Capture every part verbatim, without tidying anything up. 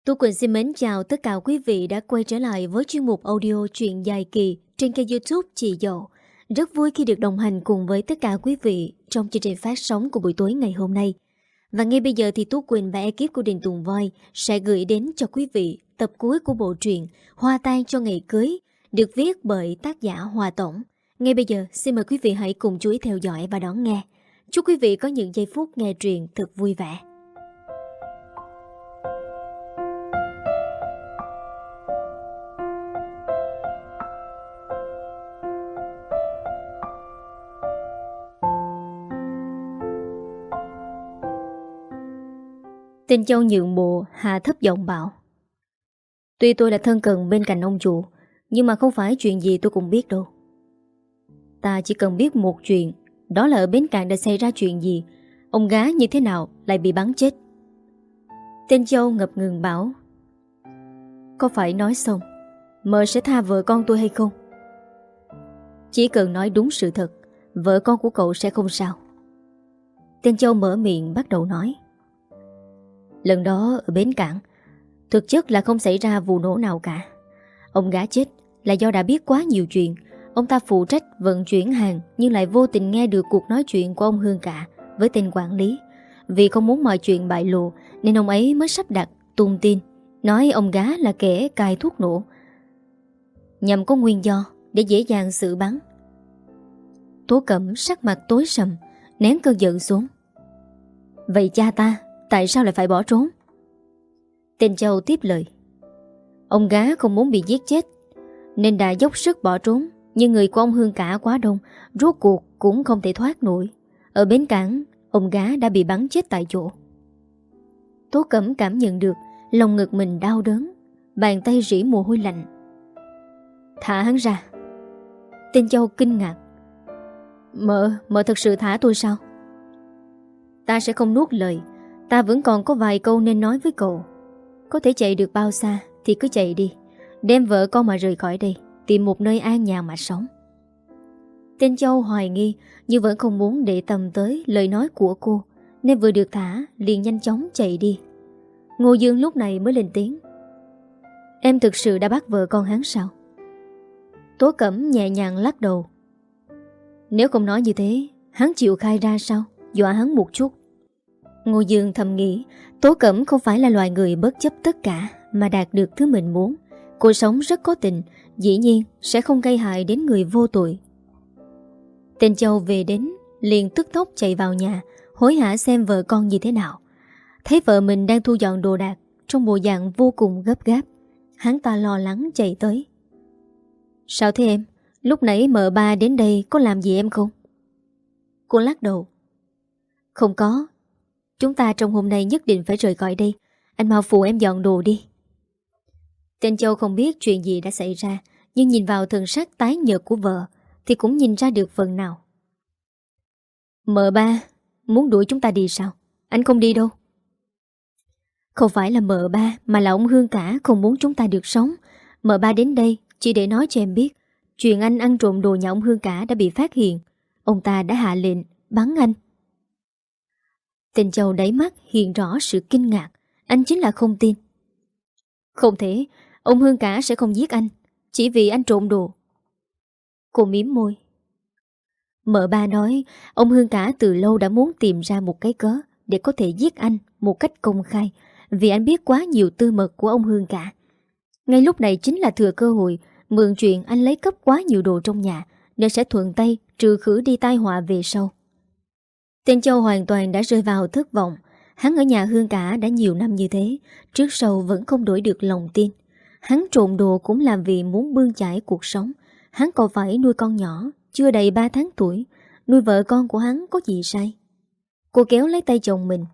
Tu Quỳnh xin mến chào tất cả quý vị đã quay trở lại với chuyên mục audio truyện dài kỳ trên kênh YouTube Chị Dậu. Rất vui khi được đồng hành cùng với tất cả quý vị trong chương trình phát sóng của buổi tối ngày hôm nay. Và ngay bây giờ thì Tú Quỳnh và ekip của Đình Tùng Voi sẽ gửi đến cho quý vị tập cuối của bộ truyện Hoa Tan Cho Ngày Cưới, được viết bởi tác giả Hòa Tổng. Ngay bây giờ xin mời quý vị hãy cùng chú ý theo dõi và đón nghe. Chúc quý vị có những giây phút nghe truyện thật vui vẻ. Tên Châu nhượng bộ hạ thấp giọng bảo: Tuy tôi là thân cận bên cạnh ông chủ, nhưng mà không phải chuyện gì tôi cũng biết đâu. Ta chỉ cần biết một chuyện, đó là ở Bến Cạn đã xảy ra chuyện gì, ông gái như thế nào lại bị bắn chết. Tên Châu ngập ngừng bảo: Có phải nói xong mợ sẽ tha vợ con tôi hay không? Chỉ cần nói đúng sự thật, vợ con của cậu sẽ không sao. Tên Châu mở miệng bắt đầu nói: Lần đó ở Bến Cạn, thực chất là không xảy ra vụ nổ nào cả. Ông gã chết là do đã biết quá nhiều chuyện. Ông ta phụ trách vận chuyển hàng, nhưng lại vô tình nghe được cuộc nói chuyện của ông Hương Cả với tên quản lý. Vì không muốn mọi chuyện bại lộ nên ông ấy mới sắp đặt tung tin, nói ông gã là kẻ cài thuốc nổ, nhằm có nguyên do để dễ dàng xử bắn. Tố Cẩm sắc mặt tối sầm, nén cơn giận xuống. Vậy cha ta tại sao lại phải bỏ trốn? Tên Châu tiếp lời: Ông gá không muốn bị giết chết nên đã dốc sức bỏ trốn, nhưng người của ông Hương Cả quá đông, rốt cuộc cũng không thể thoát nổi. Ở Bến Cảng, ông gá đã bị bắn chết tại chỗ. Tố Cẩm cảm nhận được lòng ngực mình đau đớn, bàn tay rỉ mồ hôi lạnh. Thả hắn ra. Tên Châu kinh ngạc: Mợ, mợ thật sự thả tôi sao? Ta sẽ không nuốt lời. Ta vẫn còn có vài câu nên nói với cậu. Có thể chạy được bao xa thì cứ chạy đi, đem vợ con mà rời khỏi đây, tìm một nơi an nhàn mà sống. Tên Châu hoài nghi nhưng vẫn không muốn để tâm tới lời nói của cô, nên vừa được thả liền nhanh chóng chạy đi. Ngô Dương lúc này mới lên tiếng: Em thực sự đã bắt vợ con hắn sao? Tố Cẩm nhẹ nhàng lắc đầu. Nếu không nói như thế, hắn chịu khai ra sao? Dọa hắn một chút. Ngô Dương thầm nghĩ Tố Cẩm không phải là loài người bất chấp tất cả mà đạt được thứ mình muốn. Cô sống rất có tình, dĩ nhiên sẽ không gây hại đến người vô tội. Tên Châu về đến liền tức tốc chạy vào nhà, hối hả xem vợ con như thế nào. Thấy vợ mình đang thu dọn đồ đạc trong bộ dạng vô cùng gấp gáp, hắn ta lo lắng chạy tới. Sao thế em? Lúc nãy mợ ba đến đây có làm gì em không? Cô lắc đầu. Không có. Chúng ta trong hôm nay nhất định phải rời khỏi đây. Anh mau phụ em dọn đồ đi. Tên Châu không biết chuyện gì đã xảy ra, nhưng nhìn vào thần sắc tái nhợt của vợ thì cũng nhìn ra được phần nào. Mợ ba muốn đuổi chúng ta đi sao? Anh không đi đâu. Không phải là mợ ba, mà là ông Hương Cả không muốn chúng ta được sống. Mợ ba đến đây chỉ để nói cho em biết chuyện anh ăn trộm đồ nhà ông Hương Cả đã bị phát hiện. Ông ta đã hạ lệnh bắn anh. Tên Châu đáy mắt hiện rõ sự kinh ngạc. Anh chính là không tin. Không thể, ông Hương Cả sẽ không giết anh chỉ vì anh trộm đồ. Cô mím môi. Mợ ba nói ông Hương Cả từ lâu đã muốn tìm ra một cái cớ để có thể giết anh một cách công khai, vì anh biết quá nhiều tư mật của ông Hương Cả. Ngay lúc này chính là thừa cơ hội mượn chuyện anh lấy cắp quá nhiều đồ trong nhà, nên sẽ thuận tay trừ khử đi tai họa về sau. Tên Châu hoàn toàn đã rơi vào thất vọng. Hắn ở nhà Hương Cả đã nhiều năm như thế, trước sau vẫn không đổi được lòng tin. Hắn trộm đồ cũng làm vì muốn bươn chải cuộc sống. Hắn còn phải nuôi con nhỏ chưa đầy ba tháng tuổi. Nuôi vợ con của hắn có gì sai? Cô kéo lấy tay chồng mình.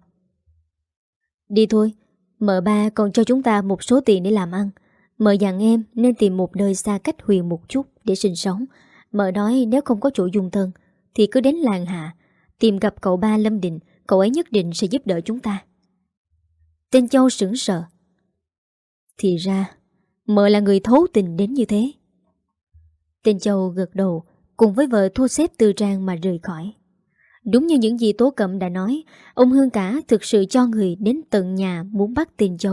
Đi thôi, mợ ba còn cho chúng ta một số tiền để làm ăn. Mợ dặn em nên tìm một nơi xa cách Huyền một chút để sinh sống. Mợ nói nếu không có chỗ dung thân thì cứ đến làng Hạ tìm gặp cậu ba Lâm Định. Cậu ấy nhất định sẽ giúp đỡ chúng ta. Tên Châu sững sờ. Thì ra mợ là người thấu tình đến như thế. Tên Châu gật đầu, cùng với vợ thu xếp tư trang mà rời khỏi. Đúng như những gì Tố Cẩm đã nói, ông Hương Cả thực sự cho người đến tận nhà muốn bắt Tên Châu.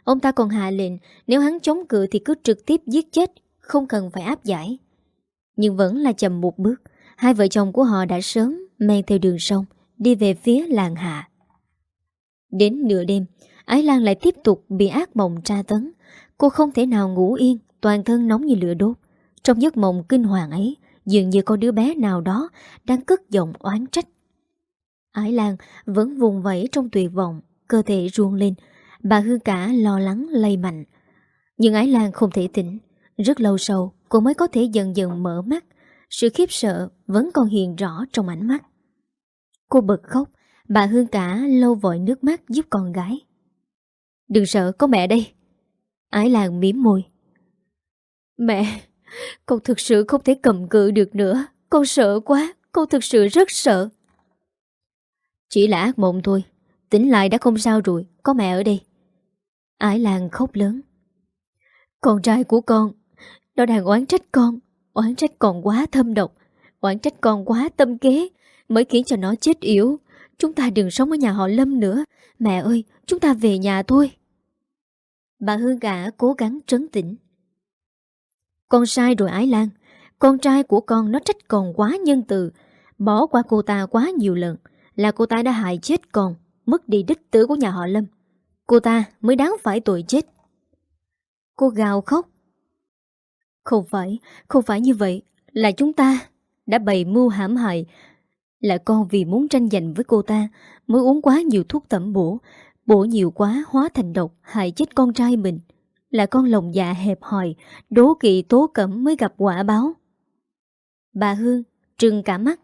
Ông ta còn hạ lệnh nếu hắn chống cự thì cứ trực tiếp giết chết, không cần phải áp giải. Nhưng vẫn là chậm một bước. Hai vợ chồng của họ đã sớm men theo đường sông đi về phía làng Hạ. Đến nửa đêm, Ái Lan lại tiếp tục bị ác mộng tra tấn. Cô không thể nào ngủ yên, toàn thân nóng như lửa đốt. Trong giấc mộng kinh hoàng ấy, dường như có đứa bé nào đó đang cất giọng oán trách. Ái Lan vẫn vùng vẫy trong tuyệt vọng, cơ thể ruông lên. Bà Hương Cả lo lắng lay mạnh. Nhưng Ái Lan không thể tỉnh. Rất lâu sau, cô mới có thể dần dần mở mắt. Sự khiếp sợ vẫn còn hiện rõ trong ánh mắt. Cô bật khóc. Bà Hương Cả lau vội nước mắt giúp con gái. Đừng sợ, có mẹ đây. Ái Lan mím môi. Mẹ, con thực sự không thể cầm cự được nữa. Con sợ quá, con thực sự rất sợ. Chỉ là ác mộng thôi. Tỉnh lại đã không sao rồi, có mẹ ở đây. Ái Lan khóc lớn. Con trai của con, nó đang oán trách con. Oán trách con quá thâm độc, oán trách con quá tâm kế, mới khiến cho nó chết yểu. Chúng ta đừng sống ở nhà họ Lâm nữa. Mẹ ơi, chúng ta về nhà thôi. Bà Hương Cả cố gắng trấn tĩnh. Con sai rồi Ái Lan. Con trai của con nó trách con quá nhân từ, bỏ qua cô ta quá nhiều lần. Là cô ta đã hại chết con, mất đi đích tử của nhà họ Lâm. Cô ta mới đáng phải tội chết. Cô gào khóc. Không phải, không phải như vậy. Là chúng ta đã bày mưu hãm hại. Là con vì muốn tranh giành với cô ta mới uống quá nhiều thuốc tẩm bổ. Bổ nhiều quá hóa thành độc, hại chết con trai mình. Là con lòng dạ hẹp hòi, đố kỵ Tố Cẩm mới gặp quả báo. Bà Hương trừng cả mắt.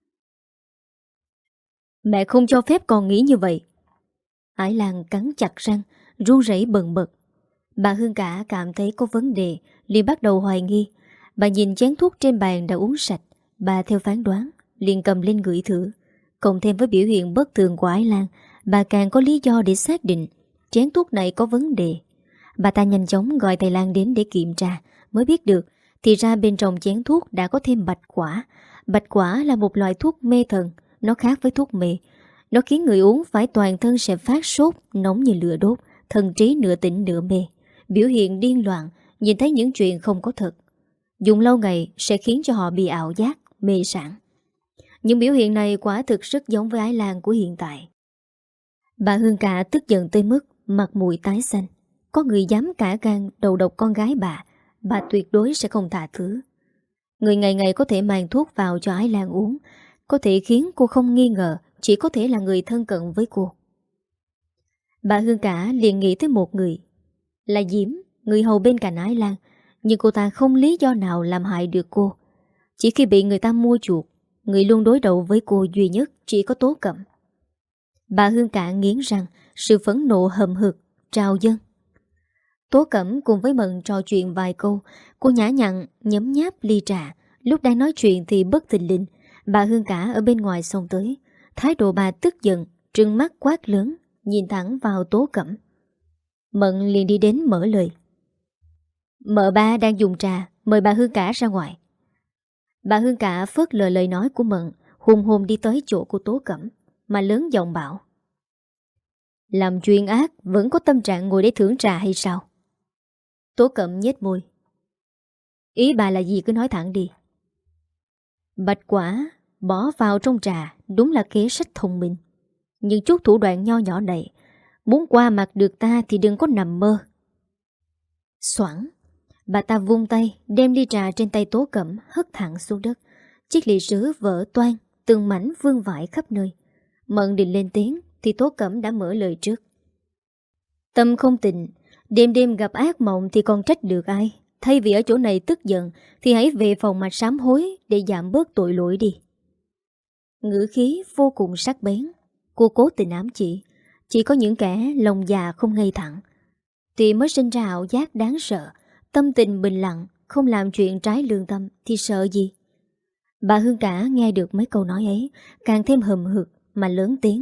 Mẹ không cho phép con nghĩ như vậy. Ái Lan cắn chặt răng, run rẩy bần bật. Bà Hương Cả cảm thấy có vấn đề, liền bắt đầu hoài nghi. Bà nhìn chén thuốc trên bàn đã uống sạch. Bà theo phán đoán, liền cầm lên ngửi thử. Cộng thêm với biểu hiện bất thường của Ái Lan, bà càng có lý do để xác định chén thuốc này có vấn đề. Bà ta nhanh chóng gọi thầy Lan đến để kiểm tra, mới biết được thì ra bên trong chén thuốc đã có thêm bạch quả. Bạch quả là một loại thuốc mê thần. Nó khác với thuốc mê. Nó khiến người uống phải toàn thân sẽ phát sốt, nóng như lửa đốt, thần trí nửa tỉnh nửa mê, biểu hiện điên loạn, nhìn thấy những chuyện không có thật. Dùng lâu ngày sẽ khiến cho họ bị ảo giác, mê sảng. Những biểu hiện này quả thực rất giống với Ái Lan của hiện tại. Bà Hương Cả tức giận tới mức mặt mũi tái xanh. Có người dám cả gan đầu độc con gái bà, bà tuyệt đối sẽ không tha thứ. Người ngày ngày có thể mang thuốc vào cho Ái Lan uống, có thể khiến cô không nghi ngờ chỉ có thể là người thân cận với cô. Bà Hương Cả liền nghĩ tới một người, là Diễm, người hầu bên cạnh Ái Lan. Nhưng cô ta không lý do nào làm hại được cô. Chỉ khi bị người ta mua chuộc, người luôn đối đầu với cô duy nhất chỉ có Tố Cẩm. Bà Hương Cả nghiến răng, sự phẫn nộ hầm hực trào dâng. Tố Cẩm cùng với Mận trò chuyện vài câu. Cô nhã nhặn nhấm nháp ly trà. Lúc đang nói chuyện thì bất thình lình bà Hương Cả ở bên ngoài xông tới. Thái độ bà tức giận, trừng mắt quát lớn, nhìn thẳng vào Tố Cẩm. Mận liền đi đến mở lời. Mợ ba đang dùng trà, mời bà Hương Cả ra ngoài. Bà Hương Cả phớt lờ lời nói của Mận, hùng hồn đi tới chỗ của Tố Cẩm, mà lớn giọng bảo. Làm chuyện ác vẫn có tâm trạng ngồi để thưởng trà hay sao? Tố Cẩm nhếch môi. Ý bà là gì cứ nói thẳng đi. Bạch quả bỏ vào trong trà đúng là kế sách thông minh. Nhưng chút thủ đoạn nho nhỏ này, muốn qua mặt được ta thì đừng có nằm mơ. Xoảng, bà ta vung tay đem ly trà trên tay Tố Cẩm hất thẳng xuống đất. Chiếc ly sứ vỡ toang, từng mảnh vương vãi khắp nơi. Mận định lên tiếng thì Tố Cẩm đã mở lời trước. Tâm không tịnh, đêm đêm gặp ác mộng thì còn trách được ai. Thay vì ở chỗ này tức giận thì hãy về phòng mà sám hối để giảm bớt tội lỗi đi. Ngữ khí vô cùng sắc bén. Cô cố tình ám chỉ, chỉ có những kẻ lòng già không ngây thẳng thì mới sinh ra ảo giác đáng sợ. Tâm tình bình lặng, không làm chuyện trái lương tâm thì sợ gì. Bà Hương Cả nghe được mấy câu nói ấy, càng thêm hầm hực mà lớn tiếng.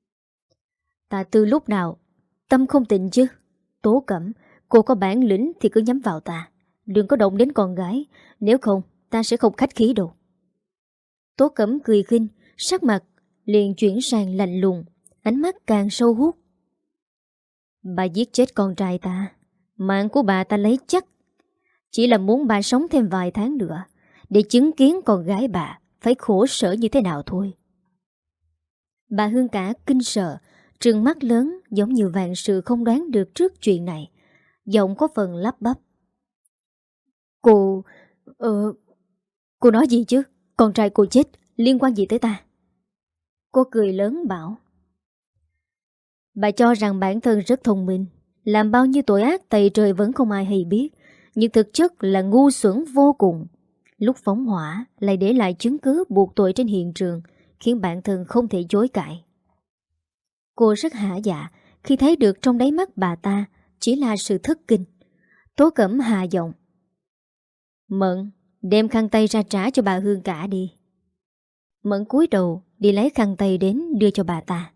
Ta từ lúc nào tâm không tịnh chứ? Tố Cẩm, cô có bản lĩnh thì cứ nhắm vào ta, đừng có động đến con gái, nếu không ta sẽ không khách khí đâu. Tố Cẩm cười khinh, sắc mặt liền chuyển sang lạnh lùng, ánh mắt càng sâu hút. Bà giết chết con trai ta, mạng của bà ta lấy chắc. Chỉ là muốn bà sống thêm vài tháng nữa, để chứng kiến con gái bà phải khổ sở như thế nào thôi. Bà Hương Cả kinh sợ, trừng mắt lớn giống như vạn sự không đoán được trước chuyện này. Giọng có phần lắp bắp. Cô... Ờ... Cô nói gì chứ? Con trai cô chết, liên quan gì tới ta? Cô cười lớn bảo. Bà cho rằng bản thân rất thông minh, làm bao nhiêu tội ác tày trời vẫn không ai hay biết, nhưng thực chất là ngu xuẩn vô cùng. Lúc phóng hỏa lại để lại chứng cứ buộc tội trên hiện trường, khiến bản thân không thể chối cãi. Cô rất hả dạ khi thấy được trong đáy mắt bà ta chỉ là sự thất kinh. Tố Cẩm hạ giọng. Mận, đem khăn tay ra trả cho bà Hương Cả đi. Mận cúi đầu đi lấy khăn tay đến đưa cho bà ta.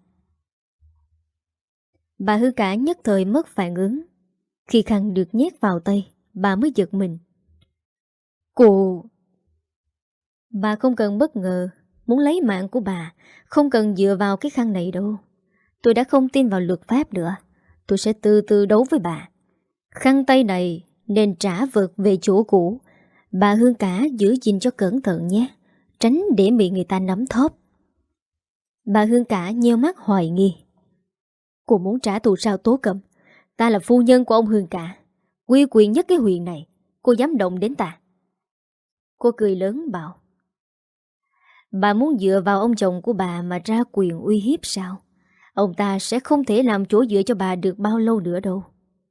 Bà Hương Cả nhất thời mất phản ứng. Khi khăn được nhét vào tay, bà mới giật mình. Cô... Bà không cần bất ngờ. Muốn lấy mạng của bà không cần dựa vào cái khăn này đâu. Tôi đã không tin vào luật pháp nữa. Tôi sẽ từ từ đấu với bà. Khăn tay này nên trả vật về chỗ cũ. Bà Hương Cả giữ gìn cho cẩn thận nhé, tránh để bị người ta nắm thóp. Bà Hương Cả nheo mắt hoài nghi. Cô muốn trả thù sao Tố Cẩm? Ta là phu nhân của ông Hương Cả, uy quyền nhất cái huyện này. Cô dám động đến ta? Cô cười lớn bảo. Bà muốn dựa vào ông chồng của bà mà ra quyền uy hiếp sao? Ông ta sẽ không thể làm chỗ dựa cho bà được bao lâu nữa đâu.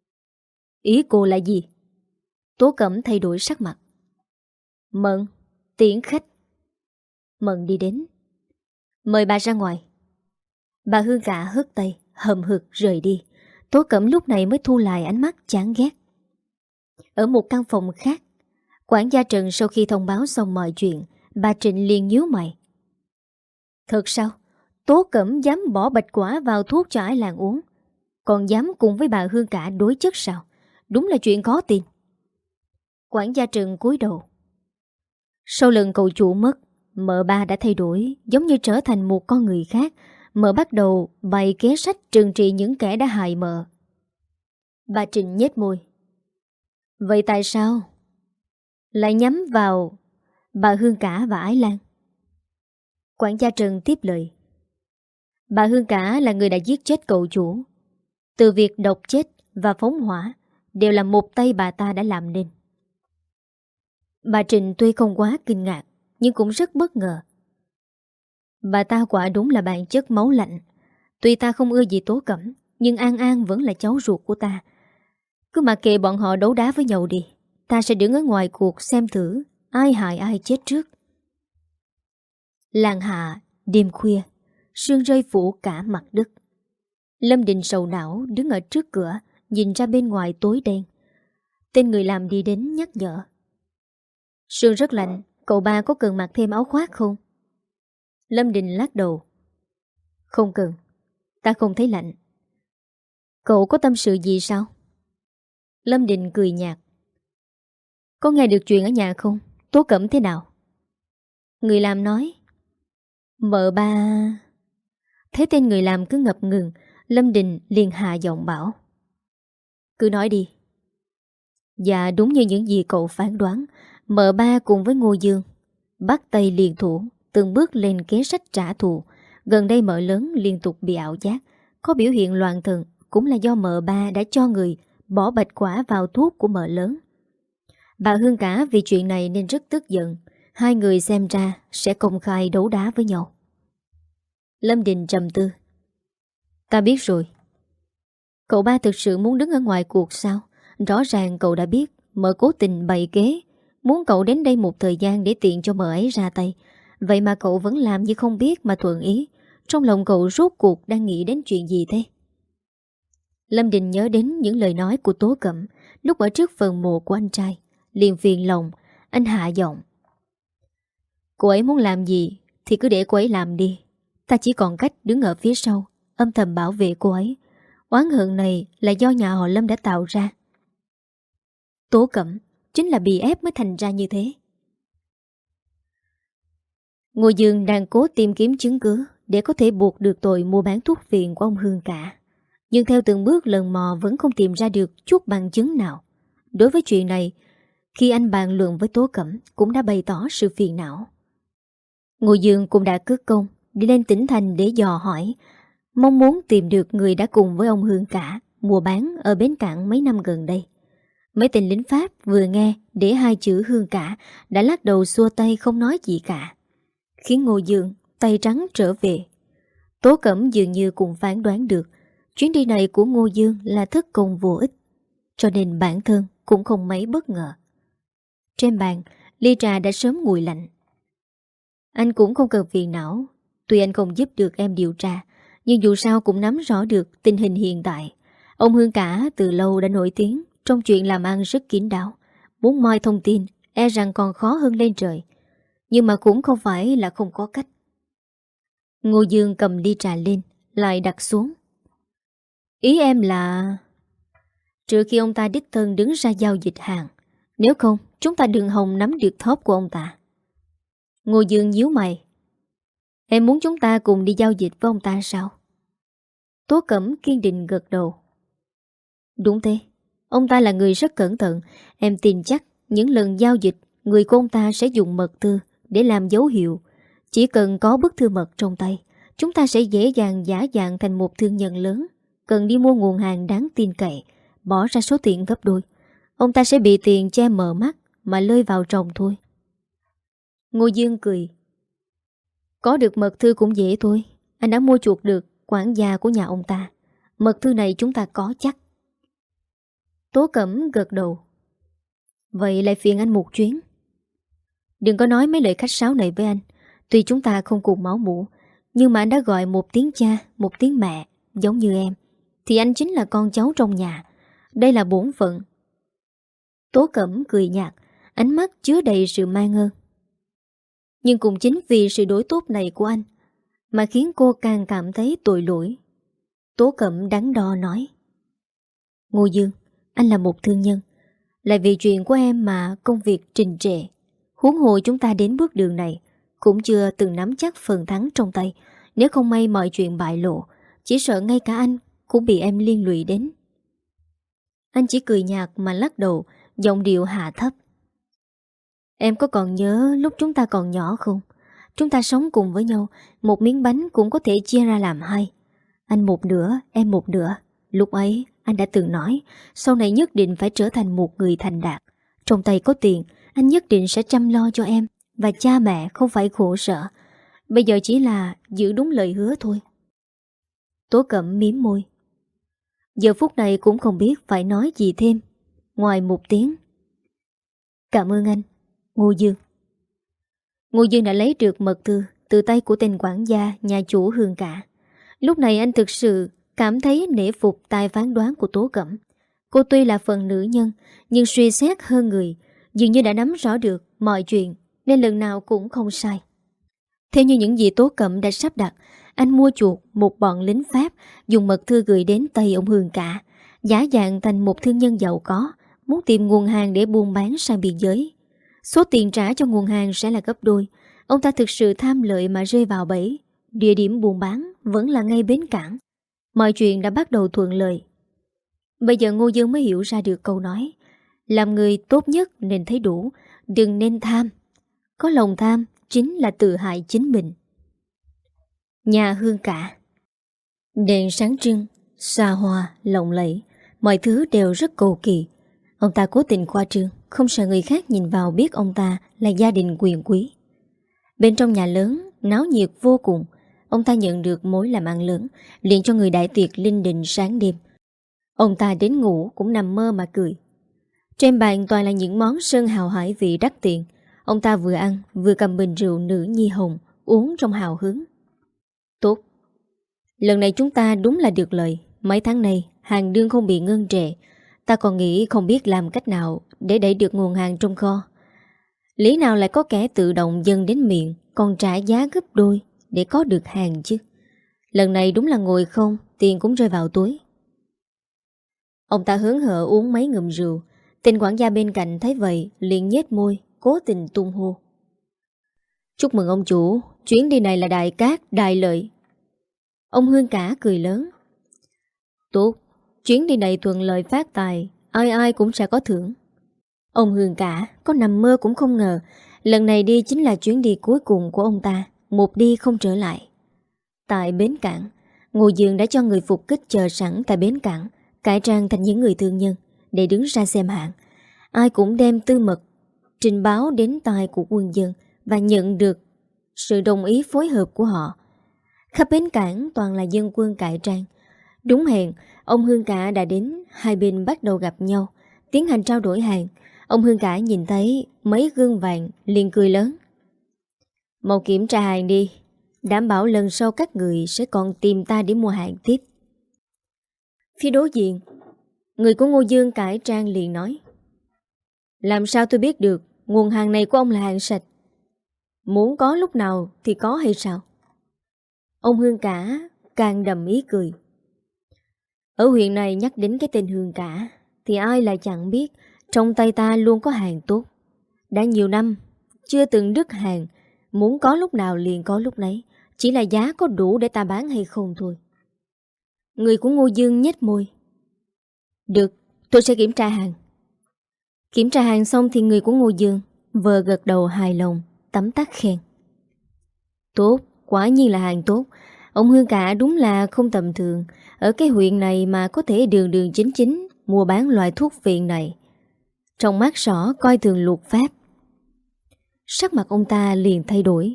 Ý cô là gì? Tố Cẩm thay đổi sắc mặt. Mận, tiễn khách. Mận đi đến. Mời bà ra ngoài. Bà Hương Cả hất tay, hầm hực rời đi. Tố Cẩm lúc này mới thu lại ánh mắt chán ghét. Ở một căn phòng khác, quản gia Trần sau khi thông báo xong mọi chuyện, bà Trịnh liền nhíu mày. Thật sao? Tố Cẩm dám bỏ bạch quả vào thuốc cho ái làng uống, còn dám cùng với bà Hương Cả đối chất sao? Đúng là chuyện khó tin. Quản gia Trần cúi đầu. Sau lần cậu chủ mất, mợ ba đã thay đổi, giống như trở thành một con người khác. Mợ bắt đầu bày kế sách trừng trị những kẻ đã hại mợ. Bà Trịnh nhếch môi. Vậy tại sao lại nhắm vào bà Hương Cả và Ái Lan? Quản gia Trần tiếp lời. Bà Hương Cả là người đã giết chết cậu chủ. Từ việc độc chết và phóng hỏa đều là một tay bà ta đã làm nên. Bà Trịnh tuy không quá kinh ngạc, nhưng cũng rất bất ngờ. Bà ta quả đúng là bản chất máu lạnh. Tuy ta không ưa gì Tố Cẩm, nhưng An An vẫn là cháu ruột của ta. Cứ mặc kệ bọn họ đấu đá với nhau đi, ta sẽ đứng ở ngoài cuộc xem thử ai hại ai chết trước. Làng hạ, đêm khuya, sương rơi phủ cả mặt đất. Lâm Đình sầu não đứng ở trước cửa, nhìn ra bên ngoài tối đen. Tên người làm đi đến nhắc nhở. Sương rất lạnh, cậu ba có cần mặc thêm áo khoác không? Lâm Đình lắc đầu. Không cần, ta không thấy lạnh. Cậu có tâm sự gì sao? Lâm Đình cười nhạt. Có nghe được chuyện ở nhà không? Tố Cẩm thế nào? Người làm nói. Mợ ba... Thấy tên người làm cứ ngập ngừng, Lâm Đình liền hạ giọng bảo. Cứ nói đi. Dạ đúng như những gì cậu phán đoán, mợ ba cùng với Ngô Dương bắt tay liền thủ, từng bước lên kế sách trả thù. Gần đây mợ lớn liên tục bị ảo giác, có biểu hiện loạn thần, cũng là do mợ ba đã cho người bỏ bạch quả vào thuốc của mợ lớn. Bà Hương Cả vì chuyện này nên rất tức giận. Hai người xem ra sẽ công khai đấu đá với nhau. Lâm Đình trầm tư. Ta biết rồi. Cậu ba thực sự muốn đứng ở ngoài cuộc sao? Rõ ràng cậu đã biết mợ cố tình bày kế, muốn cậu đến đây một thời gian để tiện cho mợ ấy ra tay. Vậy mà cậu vẫn làm như không biết mà thuận ý. Trong lòng cậu rốt cuộc đang nghĩ đến chuyện gì thế? Lâm Đình nhớ đến những lời nói của Tố Cẩm lúc ở trước phần mộ của anh trai, liền phiền lòng. Anh hạ giọng. Cô ấy muốn làm gì thì cứ để cô ấy làm đi. Ta chỉ còn cách đứng ở phía sau, âm thầm bảo vệ cô ấy. Oán hận này là do nhà họ Lâm đã tạo ra. Tố Cẩm chính là bị ép mới thành ra như thế. Ngô Dương đang cố tìm kiếm chứng cứ để có thể buộc được tội mua bán thuốc phiện của ông Hương Cả. Nhưng theo từng bước lần mò vẫn không tìm ra được chút bằng chứng nào. Đối với chuyện này, khi anh bàn luận với Tố Cẩm cũng đã bày tỏ sự phiền não. Ngô Dương cũng đã cất công đi lên tỉnh thành để dò hỏi, mong muốn tìm được người đã cùng với ông Hương Cả mua bán ở bến cảng mấy năm gần đây. Mấy tên lính Pháp vừa nghe để hai chữ Hương Cả đã lắc đầu xua tay không nói gì cả, khiến Ngô Dương tay trắng trở về. Tố Cẩm dường như cũng phán đoán được chuyến đi này của Ngô Dương là thất công vô ích, cho nên bản thân cũng không mấy bất ngờ. Trên bàn, ly trà đã sớm nguội lạnh. Anh cũng không cần phiền não. Tuy anh không giúp được em điều tra, nhưng dù sao cũng nắm rõ được tình hình hiện tại. Ông Hương Cả từ lâu đã nổi tiếng trong chuyện làm ăn rất kín đáo. Muốn moi thông tin e rằng còn khó hơn lên trời. Nhưng mà cũng không phải là không có cách. Ngô Dương cầm ly trà lên, lại đặt xuống. Ý em là... Trừ khi ông ta đích thân đứng ra giao dịch hàng, nếu không chúng ta đừng hòng nắm được thóp của ông ta. Ngô Dương nhíu mày. Em muốn chúng ta cùng đi giao dịch với ông ta sao? Tố Cẩm kiên định gật đầu. Đúng thế. Ông ta là người rất cẩn thận. Em tin chắc những lần giao dịch, người của ông ta sẽ dùng mật thư để làm dấu hiệu. Chỉ cần có bức thư mật trong tay, chúng ta sẽ dễ dàng giả dạng thành một thương nhân lớn, cần đi mua nguồn hàng đáng tin cậy, bỏ ra số tiền gấp đôi. Ông ta sẽ bị tiền che mờ mắt mà lơi vào tròng thôi. Ngô Dương cười. Có được mật thư cũng dễ thôi. Anh đã mua chuộc được quản gia của nhà ông ta. Mật thư này chúng ta có chắc. Tố Cẩm gật đầu. Vậy lại phiền anh một chuyến. Đừng có nói mấy lời khách sáo này với anh. Tuy chúng ta không cùng máu mủ, nhưng mà anh đã gọi một tiếng cha, một tiếng mẹ, giống như em, thì anh chính là con cháu trong nhà. Đây là bổn phận. Tố Cẩm cười nhạt, ánh mắt chứa đầy sự mang ơn. Nhưng cũng chính vì sự đối tốt này của anh mà khiến cô càng cảm thấy tội lỗi. Tố Cẩm đắn đo nói. Ngô Dương, anh là một thương nhân. Lại vì chuyện của em mà công việc trình trệ. Huống hồ chúng ta đến bước đường này cũng chưa từng nắm chắc phần thắng trong tay. Nếu không may mọi chuyện bại lộ, chỉ sợ ngay cả anh cũng bị em liên lụy đến. Anh chỉ cười nhạt mà lắc đầu, giọng điệu hạ thấp. Em có còn nhớ lúc chúng ta còn nhỏ không? Chúng ta sống cùng với nhau, một miếng bánh cũng có thể chia ra làm hai. Anh một nửa, em một nửa. Lúc ấy anh đã từng nói, sau này nhất định phải trở thành một người thành đạt. Trong tay có tiền, anh nhất định sẽ chăm lo cho em, và cha mẹ không phải khổ sở. Bây giờ chỉ là giữ đúng lời hứa thôi. Tố Cẩm mím môi. Giờ phút này cũng không biết phải nói gì thêm, ngoài một tiếng cảm ơn anh, Ngô Dương. Ngô Dương đã lấy được mật thư từ tay của tên quản gia nhà chủ Hương Cả. Lúc này anh thực sự cảm thấy nể phục tài phán đoán của Tố Cẩm. Cô tuy là phần nữ nhân, nhưng suy xét hơn người, dường như đã nắm rõ được mọi chuyện, nên lần nào cũng không sai. Theo như những gì Tố Cẩm đã sắp đặt, anh mua chuộc một bọn lính Pháp dùng mật thư gửi đến tay ông Hương Cả, giả dạng thành một thương nhân giàu có, muốn tìm nguồn hàng để buôn bán sang biên giới. Số tiền trả cho nguồn hàng sẽ là gấp đôi. Ông ta thực sự tham lợi mà rơi vào bẫy. Địa điểm buôn bán vẫn là ngay bến cảng. Mọi chuyện đã bắt đầu thuận lợi. Bây giờ Ngô Dương mới hiểu ra được câu nói: làm người tốt nhất nên thấy đủ, đừng nên tham. Có lòng tham chính là tự hại chính mình. Nhà Hương Cả. Đèn sáng trưng, xa hoa, lộng lẫy, mọi thứ đều rất cầu kỳ. Ông ta cố tình khoa trương, không sợ người khác nhìn vào biết ông ta là gia đình quyền quý. Bên trong nhà lớn, náo nhiệt vô cùng. Ông ta nhận được mối làm ăn lớn, liền cho người đại tiệc linh đình sáng đêm. Ông ta đến ngủ cũng nằm mơ mà cười. Trên bàn toàn là những món sơn hào hải vị đắt tiền. Ông ta vừa ăn vừa cầm bình rượu nữ nhi hồng uống trong hào hứng. Tốt, lần này chúng ta đúng là được lợi. Mấy tháng nay hàng đương không bị ngưng trệ. Ta còn nghĩ không biết làm cách nào để đẩy được nguồn hàng trong kho. Lý nào lại có kẻ tự động dâng đến miệng, còn trả giá gấp đôi để có được hàng chứ. Lần này đúng là ngồi không, tiền cũng rơi vào túi. Ông ta hớn hở uống mấy ngụm rượu. Tên quản gia bên cạnh thấy vậy liền nhếch môi, cố tình tung hô. Chúc mừng ông chủ, chuyến đi này là đại cát, đại lợi. Ông Hương Cả cười lớn. Tốt, chuyến đi này thuận lợi phát tài, ai ai cũng sẽ có thưởng. Ông Hương Cả có nằm mơ cũng không ngờ lần này đi chính là chuyến đi cuối cùng của ông ta, một đi không trở lại. Tại bến cảng, Ngô Dương đã cho người phục kích chờ sẵn tại bến cảng, cải trang thành những người thương nhân để đứng ra xem hàng. Ai cũng đem tư mật trình báo đến tai của quân dân và nhận được sự đồng ý phối hợp của họ. Khắp bến cảng toàn là dân quân cải trang. Đúng hẹn, ông Hương Cả đã đến, hai bên bắt đầu gặp nhau, tiến hành trao đổi hàng. Ông Hương Cả nhìn thấy mấy gương vàng liền cười lớn. Mau kiểm tra hàng đi, đảm bảo lần sau các người sẽ còn tìm ta để mua hàng tiếp. Phía đối diện, người của Ngô Dương cải trang liền nói. Làm sao tôi biết được nguồn hàng này của ông là hàng sạch? Muốn có lúc nào thì có hay sao? Ông Hương Cả càng đầm ý cười. Ở huyện này nhắc đến cái tên Hương Cả thì ai lại chẳng biết trong tay ta luôn có hàng tốt. Đã nhiều năm chưa từng đứt hàng, muốn có lúc nào liền có lúc nấy, chỉ là giá có đủ để ta bán hay không thôi. Người của Ngô Dương nhếch môi. Được, tôi sẽ kiểm tra hàng. Kiểm tra hàng xong thì người của Ngô Dương vờ gật đầu hài lòng, tấm tắc khen. Tốt, quả nhiên là hàng tốt. Ông Hương Cả đúng là không tầm thường. Ở cái huyện này mà có thể đường đường chính chính mua bán loại thuốc viện này. Trong mắt sỏ coi thường luật pháp. Sắc mặt ông ta liền thay đổi.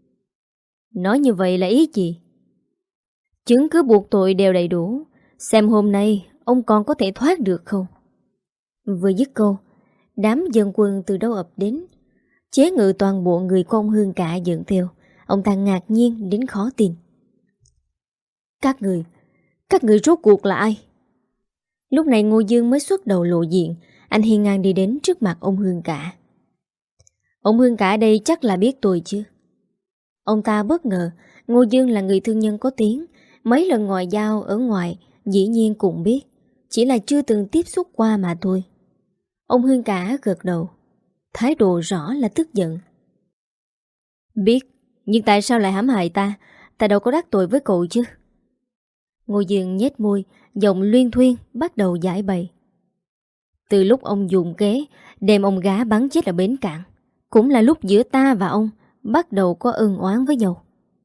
Nói như vậy là ý gì? Chứng cứ buộc tội đều đầy đủ. Xem hôm nay ông còn có thể thoát được không? Vừa dứt câu, đám dân quân từ đâu ập đến, chế ngự toàn bộ người của ông Hương Cả dựng theo. Ông ta ngạc nhiên đến khó tin. Các người, các người rốt cuộc là ai? Lúc này Ngô Dương mới xuất đầu lộ diện. Anh hiên ngang đi đến trước mặt ông Hương Cả. Ông Hương Cả đây chắc là biết tôi chứ? Ông ta bất ngờ. Ngô Dương là người thương nhân có tiếng, mấy lần ngoại giao ở ngoài dĩ nhiên cũng biết, chỉ là chưa từng tiếp xúc qua mà thôi. Ông Hương Cả gật đầu, thái độ rõ là tức giận. Biết, nhưng tại sao lại hãm hại ta? Ta đâu có đắc tội với cậu chứ? Ngô Dương nhếch môi, giọng luyên thuyên bắt đầu giải bày. Từ lúc ông dùng kế đem ông gá bắn chết ở bến cảng, cũng là lúc giữa ta và ông bắt đầu có ân oán với nhau.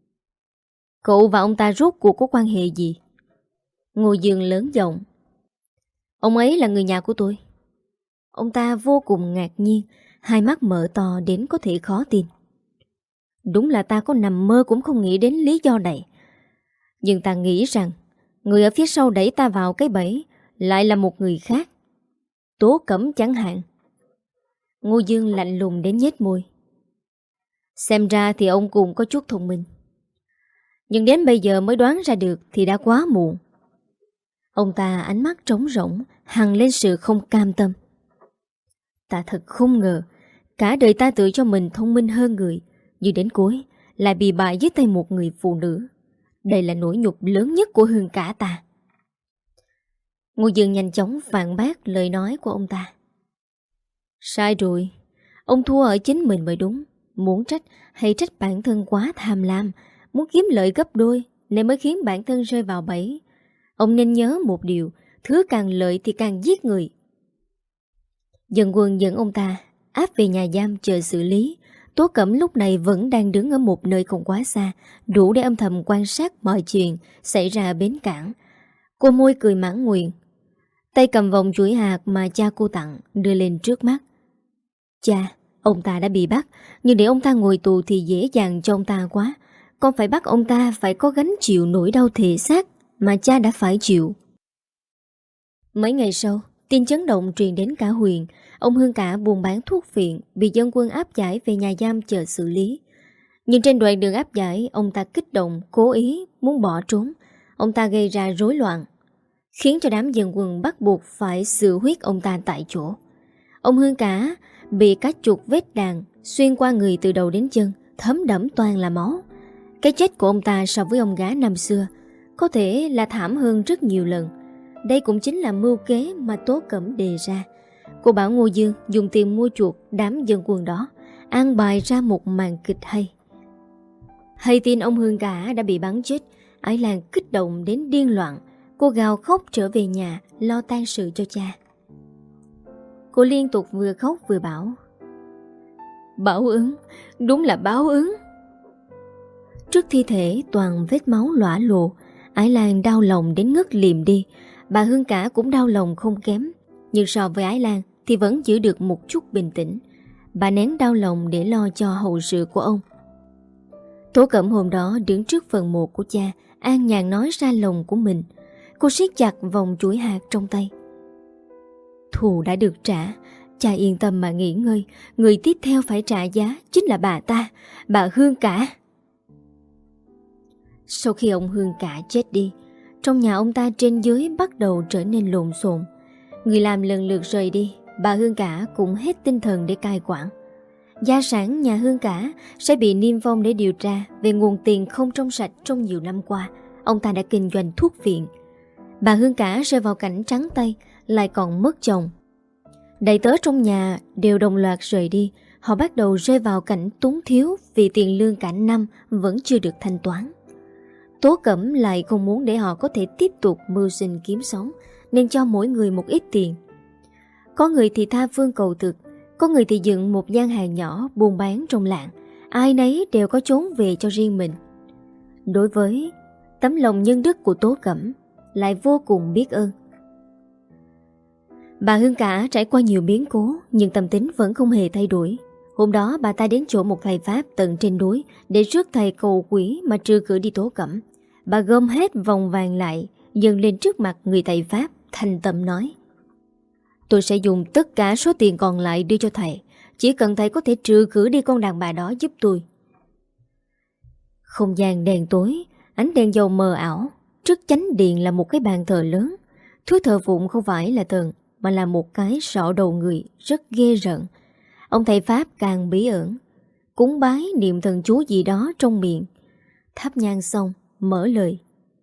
Cậu và ông ta rốt cuộc có quan hệ gì? Ngô Dương lớn giọng. Ông ấy là người nhà của tôi. Ông ta vô cùng ngạc nhiên, hai mắt mở to đến có thể khó tin. Đúng là ta có nằm mơ cũng không nghĩ đến lý do này. Nhưng ta nghĩ rằng người ở phía sau đẩy ta vào cái bẫy lại là một người khác. Tố Cẩm chẳng hạn. Ngô Dương lạnh lùng đến nhếch môi. Xem ra thì ông cũng có chút thông minh, nhưng đến bây giờ mới đoán ra được thì đã quá muộn. Ông ta ánh mắt trống rỗng, hằn lên sự không cam tâm. Ta thật không ngờ, cả đời ta tự cho mình thông minh hơn người, nhưng đến cuối lại bị bại dưới tay một người phụ nữ. Đây là nỗi nhục lớn nhất của Hương Cả ta. Ngô Dương nhanh chóng phản bác lời nói của ông ta. Sai rồi, ông thua ở chính mình mới đúng. Muốn trách hay trách bản thân quá tham lam, muốn kiếm lợi gấp đôi nên mới khiến bản thân rơi vào bẫy. Ông nên nhớ một điều, thứ càng lợi thì càng giết người. Dân quân dẫn ông ta áp về nhà giam chờ xử lý. Tố Cẩm lúc này vẫn đang đứng ở một nơi không quá xa, đủ để âm thầm quan sát mọi chuyện xảy ra ở bến cảng. Cô môi cười mãn nguyện, tay cầm vòng chuỗi hạt mà cha cô tặng đưa lên trước mắt. Cha, ông ta đã bị bắt, nhưng để ông ta ngồi tù thì dễ dàng cho ông ta quá. Con phải bắt ông ta phải có gánh chịu nỗi đau thể xác mà cha đã phải chịu. Mấy ngày sau, tin chấn động truyền đến cả huyện. Ông Hương Cả buôn bán thuốc phiện bị dân quân áp giải về nhà giam chờ xử lý. Nhưng trên đoạn đường áp giải, ông ta kích động, cố ý muốn bỏ trốn. Ông ta gây ra rối loạn, khiến cho đám dân quân bắt buộc phải xử huyết ông ta tại chỗ. Ông Hương Cả bị các chuột vết đạn xuyên qua người từ đầu đến chân, thấm đẫm toàn là máu. Cái chết của ông ta so với ông gái năm xưa có thể là thảm hơn rất nhiều lần. Đây cũng chính là mưu kế mà Tố Cẩm đề ra. Cô bảo Ngô Dương dùng tiền mua chuộc đám dân quân đó, an bài ra một màn kịch hay. Hay tin ông Hương Cả đã bị bắn chết, Ái Lan kích động đến điên loạn. Cô gào khóc trở về nhà, lo tang sự cho cha. Cô liên tục vừa khóc vừa bảo: báo ứng, đúng là báo ứng. Trước thi thể toàn vết máu lõa lồ, Ái Lan đau lòng đến ngất lịm đi. Bà Hương Cả cũng đau lòng không kém, nhưng so với Ái Lan thì vẫn giữ được một chút bình tĩnh. Bà nén đau lòng để lo cho hậu sự của ông. Tố Cẩm hôm đó đứng trước phần mộ của cha, an nhàn nói ra lòng của mình. Cô siết chặt vòng chuỗi hạt trong tay. Thù đã được trả, cha yên tâm mà nghỉ ngơi. Người tiếp theo phải trả giá chính là bà ta, bà Hương Cả. Sau khi ông Hương Cả chết đi, trong nhà ông ta trên dưới bắt đầu trở nên lộn xộn. Người làm lần lượt rời đi, bà Hương Cả cũng hết tinh thần để cai quản. Gia sản nhà Hương Cả sẽ bị niêm phong để điều tra về nguồn tiền không trong sạch trong nhiều năm qua. Ông ta đã kinh doanh thuốc viện. Bà Hương Cả rơi vào cảnh trắng tay, lại còn mất chồng. Đầy tớ trong nhà đều đồng loạt rời đi. Họ bắt đầu rơi vào cảnh túng thiếu vì tiền lương cả năm vẫn chưa được thanh toán. Tố Cẩm lại không muốn để họ có thể tiếp tục mưu sinh kiếm sống, nên cho mỗi người một ít tiền. Có người thì tha phương cầu thực, có người thì dựng một gian hàng nhỏ buôn bán trong làng. Ai nấy đều có chốn về cho riêng mình. Đối với tấm lòng nhân đức của Tố Cẩm, lại vô cùng biết ơn. Bà Hương Cả trải qua nhiều biến cố, nhưng tâm tính vẫn không hề thay đổi. Hôm đó bà ta đến chỗ một thầy Pháp tận trên núi để rước thầy cầu quỷ mà trừ cử đi Tố Cẩm. Bà gom hết vòng vàng lại, dâng lên trước mặt người thầy Pháp, thành tâm nói: tôi sẽ dùng tất cả số tiền còn lại đưa cho thầy, chỉ cần thầy có thể trừ cử đi con đàn bà đó giúp tôi. Không gian đèn tối, ánh đèn dầu mờ ảo. Trước chánh điện là một cái bàn thờ lớn. Thứ thờ phụng không phải là thần, mà là một cái sọ đầu người rất ghê rợn. Ông thầy Pháp càng bí ẩn, cúng bái niệm thần chú gì đó trong miệng. Thắp nhang xong, mở lời: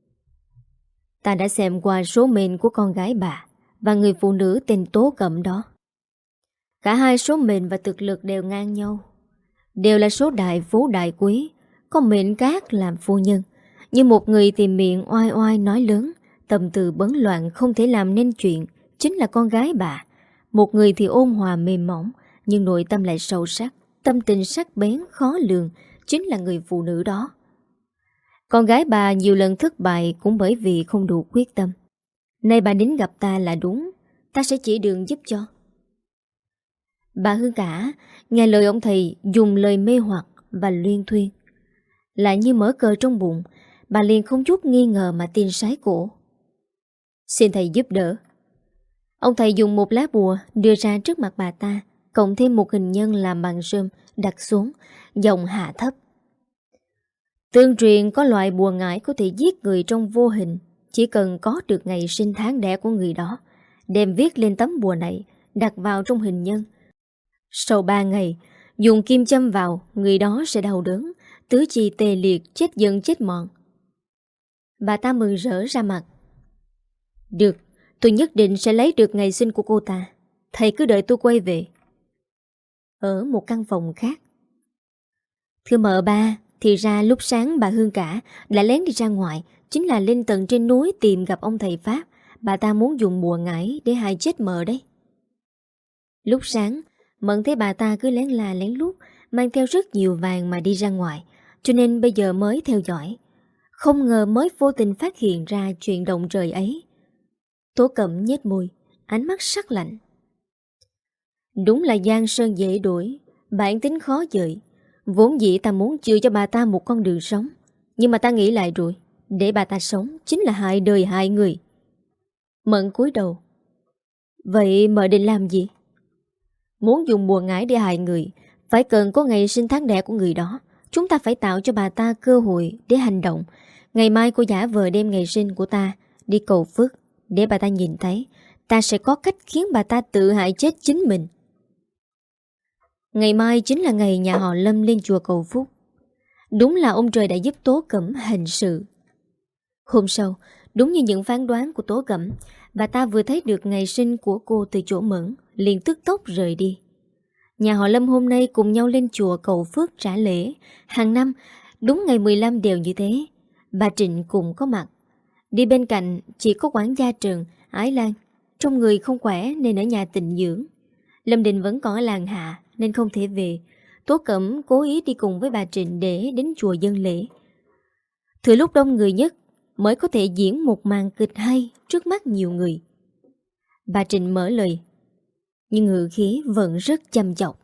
ta đã xem qua số mệnh của con gái bà và người phụ nữ tên Tố Cẩm đó. Cả hai số mệnh và thực lực đều ngang nhau, đều là số đại phú đại quý, có mệnh cát làm phu nhân. Nhưng một người thì miệng oai oai nói lớn, tâm tư bấn loạn không thể làm nên chuyện, chính là con gái bà. Một người thì ôn hòa mềm mỏng, nhưng nội tâm lại sâu sắc, tâm tình sắc bén khó lường, chính là người phụ nữ đó. Con gái bà nhiều lần thất bại cũng bởi vì không đủ quyết tâm. Nay bà đến gặp ta là đúng, ta sẽ chỉ đường giúp cho. Bà Hương Cả nghe lời ông thầy dùng lời mê hoặc và luyên thuyên, lại như mở cờ trong bụng. Bà liền không chút nghi ngờ mà tin sái cổ: xin thầy giúp đỡ. Ông thầy dùng một lá bùa đưa ra trước mặt bà ta, cộng thêm một hình nhân làm bằng rơm đặt xuống, giọng hạ thấp: tương truyền có loại bùa ngải có thể giết người trong vô hình. Chỉ cần có được ngày sinh tháng đẻ của người đó, đem viết lên tấm bùa này, đặt vào trong hình nhân. Sau ba ngày, dùng kim châm vào, người đó sẽ đau đớn, tứ chi tê liệt, chết dần chết mòn. Bà ta mừng rỡ ra mặt: được, tôi nhất định sẽ lấy được ngày sinh của cô ta. Thầy cứ đợi tôi quay về. Ở một căn phòng khác: thưa mợ ba, thì ra lúc sáng bà Hương Cả đã lén đi ra ngoài, chính là lên tận trên núi tìm gặp ông thầy Pháp. Bà ta muốn dùng bùa ngải để hại chết mợ đấy. Lúc sáng, Mận thấy bà ta cứ lén la lén lút, mang theo rất nhiều vàng mà đi ra ngoài, cho nên bây giờ mới theo dõi. Không ngờ mới vô tình phát hiện ra chuyện động trời ấy. Tố Cẩm nhếch môi, ánh mắt sắc lạnh: đúng là giang sơn dễ đổi, bản tính khó dời. Vốn dĩ ta muốn chừa cho bà ta một con đường sống, nhưng mà ta nghĩ lại rồi, để bà ta sống chính là hại đời hại người. Mận cúi đầu: vậy mợ định làm gì? Muốn dùng bùa ngải để hại người, phải cần có ngày sinh tháng đẻ của người đó. Chúng ta phải tạo cho bà ta cơ hội để hành động. Ngày mai cô giả vờ đem ngày sinh của ta đi cầu phước, để bà ta nhìn thấy. Ta sẽ có cách khiến bà ta tự hại chết chính mình. Ngày mai chính là ngày nhà họ Lâm lên chùa cầu phúc. Đúng là ông trời đã giúp Tố Cẩm hành sự. Hôm sau, đúng như những phán đoán của Tố Cẩm, bà ta vừa thấy được ngày sinh của cô từ chỗ Mẫn, liền tức tốc rời đi. Nhà họ Lâm hôm nay cùng nhau lên chùa cầu phước trả lễ. Hàng năm, đúng ngày mười lăm đều như thế. Bà Trịnh cũng có mặt. Đi bên cạnh chỉ có quản gia Trần, Ái Lan. Trong người không khỏe nên ở nhà tịnh dưỡng. Lâm Định vẫn còn ở làng hạ nên không thể về. Tố Cẩm cố ý đi cùng với bà Trịnh để đến chùa dân lễ. Thừa lúc đông người nhất mới có thể diễn một màn kịch hay trước mắt nhiều người. Bà Trịnh mở lời, nhưng ngữ khí vẫn rất chăm chọc.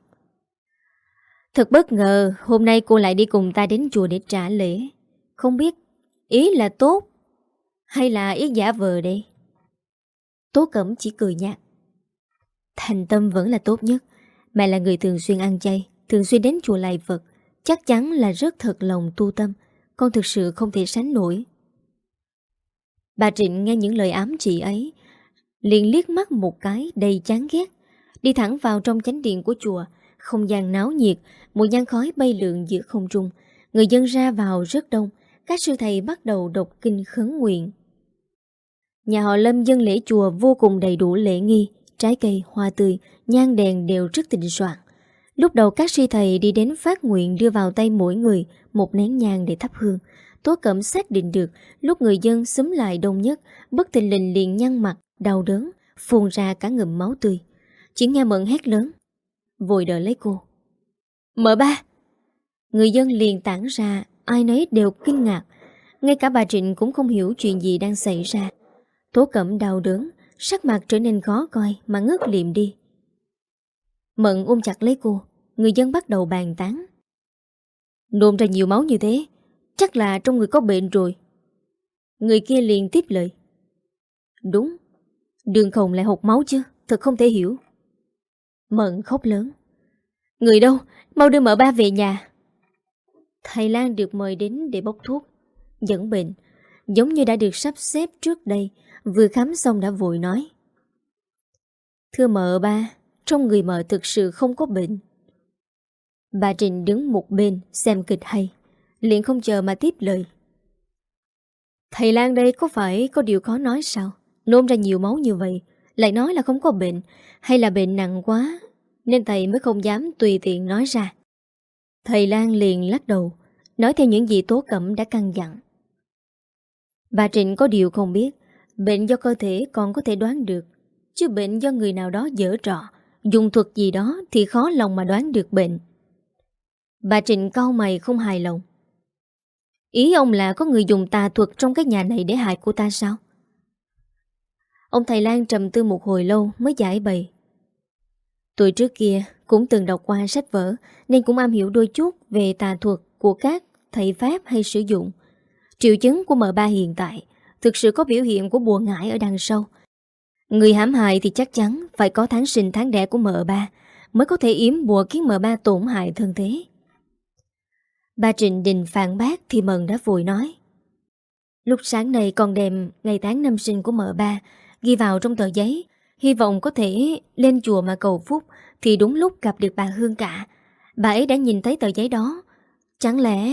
Thật bất ngờ hôm nay cô lại đi cùng ta đến chùa để trả lễ. Không biết ý là tốt hay là ý giả vờ đây? Tố Cẩm chỉ cười nhạt. Thành tâm vẫn là tốt nhất. Mẹ là người thường xuyên ăn chay, thường xuyên đến chùa lạy Phật, chắc chắn là rất thật lòng tu tâm. Con thực sự không thể sánh nổi. Bà Trịnh nghe những lời ám chỉ ấy, liền liếc mắt một cái đầy chán ghét, đi thẳng vào trong chánh điện của chùa. Không gian náo nhiệt, mùi nhang khói bay lượn giữa không trung. Người dân ra vào rất đông. Các sư thầy bắt đầu đọc kinh khấn nguyện. Nhà họ Lâm dân lễ chùa vô cùng đầy đủ lễ nghi. Trái cây, hoa tươi, nhang đèn đều rất thịnh soạn. Lúc đầu các sư thầy đi đến phát nguyện, đưa vào tay mỗi người một nén nhang để thắp hương. Tố Cẩm xác định được lúc người dân xúm lại đông nhất, bất thình lình liền nhăn mặt, đau đớn, phun ra cả ngụm máu tươi. Chỉ nghe Mận hét lớn, vội đợi lấy cô. Mợ ba! Người dân liền tản ra, ai nấy đều kinh ngạc. Ngay cả bà Trịnh cũng không hiểu chuyện gì đang xảy ra. Tố Cẩm đau đớn, sắc mặt trở nên khó coi mà ngất liệm đi. Mận ôm chặt lấy cô. Người dân bắt đầu bàn tán. Nôn ra nhiều máu như thế, chắc là trong người có bệnh rồi. Người kia liền tiếp lời. Đúng, Đường Khổng lại hộc máu chứ, thật không thể hiểu. Mận khóc lớn. Người đâu, mau đưa mợ ba về nhà. Thầy Lan được mời đến để bốc thuốc, dẫn bệnh, giống như đã được sắp xếp trước đây. Vừa khám xong đã vội nói. Thưa mợ ba, trong người mợ thực sự không có bệnh. Bà Trịnh đứng một bên xem kịch hay, liền không chờ mà tiếp lời. Thầy Lan đây có phải có điều khó nói sao? Nôn ra nhiều máu như vậy, lại nói là không có bệnh, hay là bệnh nặng quá nên thầy mới không dám tùy tiện nói ra. Thầy Lan liền lắc đầu, nói theo những gì Tố Cẩm đã căn dặn. Bà Trịnh có điều không biết, bệnh do cơ thể còn có thể đoán được, chứ bệnh do người nào đó giở trò, dùng thuật gì đó thì khó lòng mà đoán được bệnh. Bà Trịnh cau mày không hài lòng. Ý ông là có người dùng tà thuật trong cái nhà này để hại cô ta sao? Ông thầy Lan trầm tư một hồi lâu mới giải bày. Tuổi trước kia cũng từng đọc qua sách vở nên cũng am hiểu đôi chút về tà thuật của các thầy Pháp hay sử dụng. Triệu chứng của mợ ba hiện tại thực sự có biểu hiện của bùa ngải ở đằng sau. Người hãm hại thì chắc chắn phải có tháng sinh tháng đẻ của mợ ba mới có thể yếm bùa khiến mợ ba tổn hại thân thế. Bà Trịnh định phản bác thì Mận đã vội nói. Lúc sáng nay còn đem ngày tháng năm sinh của mợ ba ghi vào trong tờ giấy, hy vọng có thể lên chùa mà cầu phúc, thì đúng lúc gặp được bà Hương Cả. Bà ấy đã nhìn thấy tờ giấy đó. Chẳng lẽ...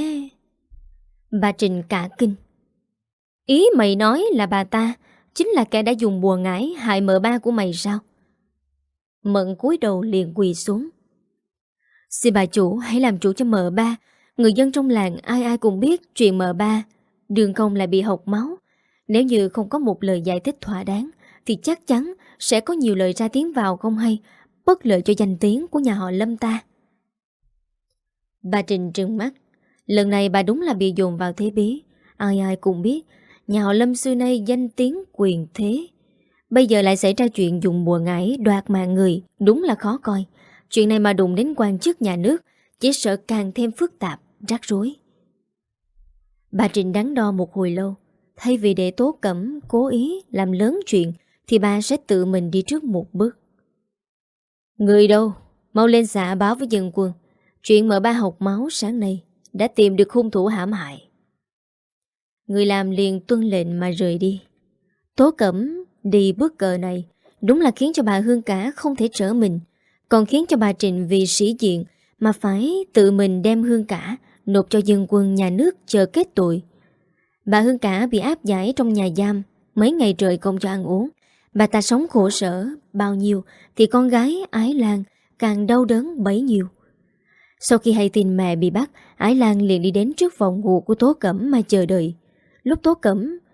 Bà Trịnh cả kinh. Ý mày nói là bà ta chính là kẻ đã dùng bùa ngải hại mợ ba của mày sao? Mận cúi đầu liền quỳ xuống. Xin bà chủ hãy làm chủ cho mợ ba. Người dân trong làng ai ai cũng biết chuyện mợ ba Đường Công lại bị hộc máu. Nếu như không có một lời giải thích thỏa đáng thì chắc chắn sẽ có nhiều lời ra tiếng vào không hay, bất lợi cho danh tiếng của nhà họ Lâm ta. Bà Trịnh trừng mắt. Lần này bà đúng là bị dồn vào thế bí. Ai ai cũng biết nhà họ Lâm xưa nay danh tiếng quyền thế, bây giờ lại xảy ra chuyện dùng bùa ngải đoạt mạng người, đúng là khó coi. Chuyện này mà đụng đến quan chức nhà nước chỉ sợ càng thêm phức tạp, rắc rối. Bà Trịnh đắn đo một hồi lâu. Thay vì để Tố Cẩm cố ý làm lớn chuyện thì bà sẽ tự mình đi trước một bước. Người đâu, mau lên xã báo với dân quân. Chuyện mợ ba học máu sáng nay đã tìm được hung thủ hãm hại. Người làm liền tuân lệnh mà rời đi. Tố Cẩm đi bước cờ này đúng là khiến cho bà Hương Cả không thể trở mình, còn khiến cho bà Trịnh vì sĩ diện mà phải tự mình đem Hương Cả nộp cho dân quân nhà nước chờ kết tội. Bà Hương Cả bị áp giải trong nhà giam mấy ngày trời không cho ăn uống. Bà ta sống khổ sở bao nhiêu thì con gái Ái Lan càng đau đớn bấy nhiêu. Sau khi hay tin mẹ bị bắt, Ái Lan liền đi đến trước phòng ngủ của Tố Cẩm mà chờ đợi. Lúc Tố Cẩm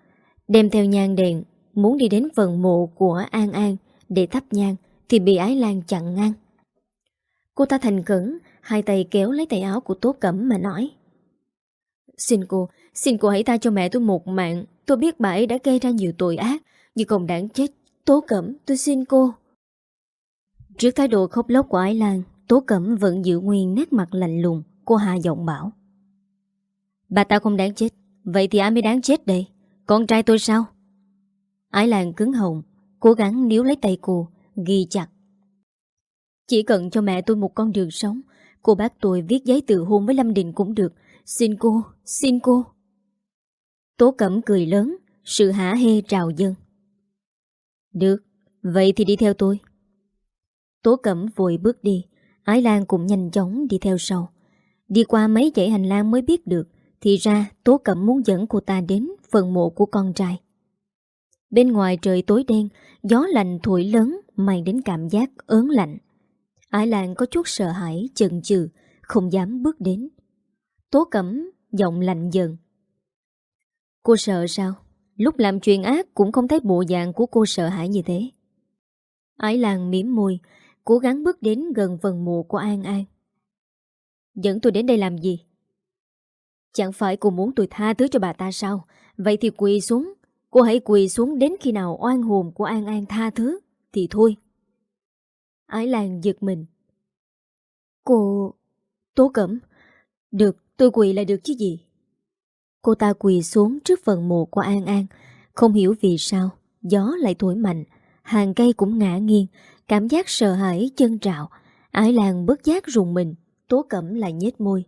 Đem theo nhang đèn, muốn đi đến phần mộ của An An để thắp nhang thì bị Ái Lan chặn ngang. Cô ta thành khẩn, hai tay kéo lấy tay áo của Tố Cẩm mà nói: Xin cô, xin cô hãy tha cho mẹ tôi một mạng. Tôi biết bà ấy đã gây ra nhiều tội ác, nhưng không đáng chết. Tố Cẩm, tôi xin cô. Trước thái độ khóc lóc của Ái Lan, Tố Cẩm vẫn giữ nguyên nét mặt lạnh lùng. Cô hạ giọng bảo: Bà ta không đáng chết, vậy thì ai mới đáng chết đây? Con trai tôi sao? Ái Lan cứng họng, cố gắng níu lấy tay cô, ghi chặt: Chỉ cần cho mẹ tôi một con đường sống, cô bác tôi viết giấy từ hôn với Lâm Đình cũng được. Xin cô, xin cô. Tố Cẩm cười lớn, sự hả hê trào dâng. Được, vậy thì đi theo tôi. Tố Cẩm vội bước đi, Ái Lan cũng nhanh chóng đi theo sau. Đi qua mấy dãy hành lang mới biết được, thì ra Tố Cẩm muốn dẫn cô ta đến phần mộ của con trai. Bên ngoài trời tối đen, gió lạnh thổi lớn mang đến cảm giác ớn lạnh. Ái Lan có chút sợ hãi, chần chừ, không dám bước đến. Tố Cẩm giọng lạnh dần: Cô sợ sao? Lúc làm chuyện ác cũng không thấy bộ dạng của cô sợ hãi như thế. Ái Lan mỉm môi, cố gắng bước đến gần phần mộ của An An. Dẫn tôi đến đây làm gì? Chẳng phải cô muốn tôi tha thứ cho bà ta sao? Vậy thì quỳ xuống. Cô hãy quỳ xuống đến khi nào oan hồn của An An tha thứ thì thôi. Ái Lan giật mình. Cô... Tố Cẩm. Được, tôi quỳ lại được chứ gì. Cô ta quỳ xuống trước phần mộ của An An. Không hiểu vì sao gió lại thổi mạnh, hàng cây cũng ngã nghiêng, cảm giác sợ hãi chân trạo. Ái Lan bất giác rùng mình. Tố Cẩm lại nhếch môi.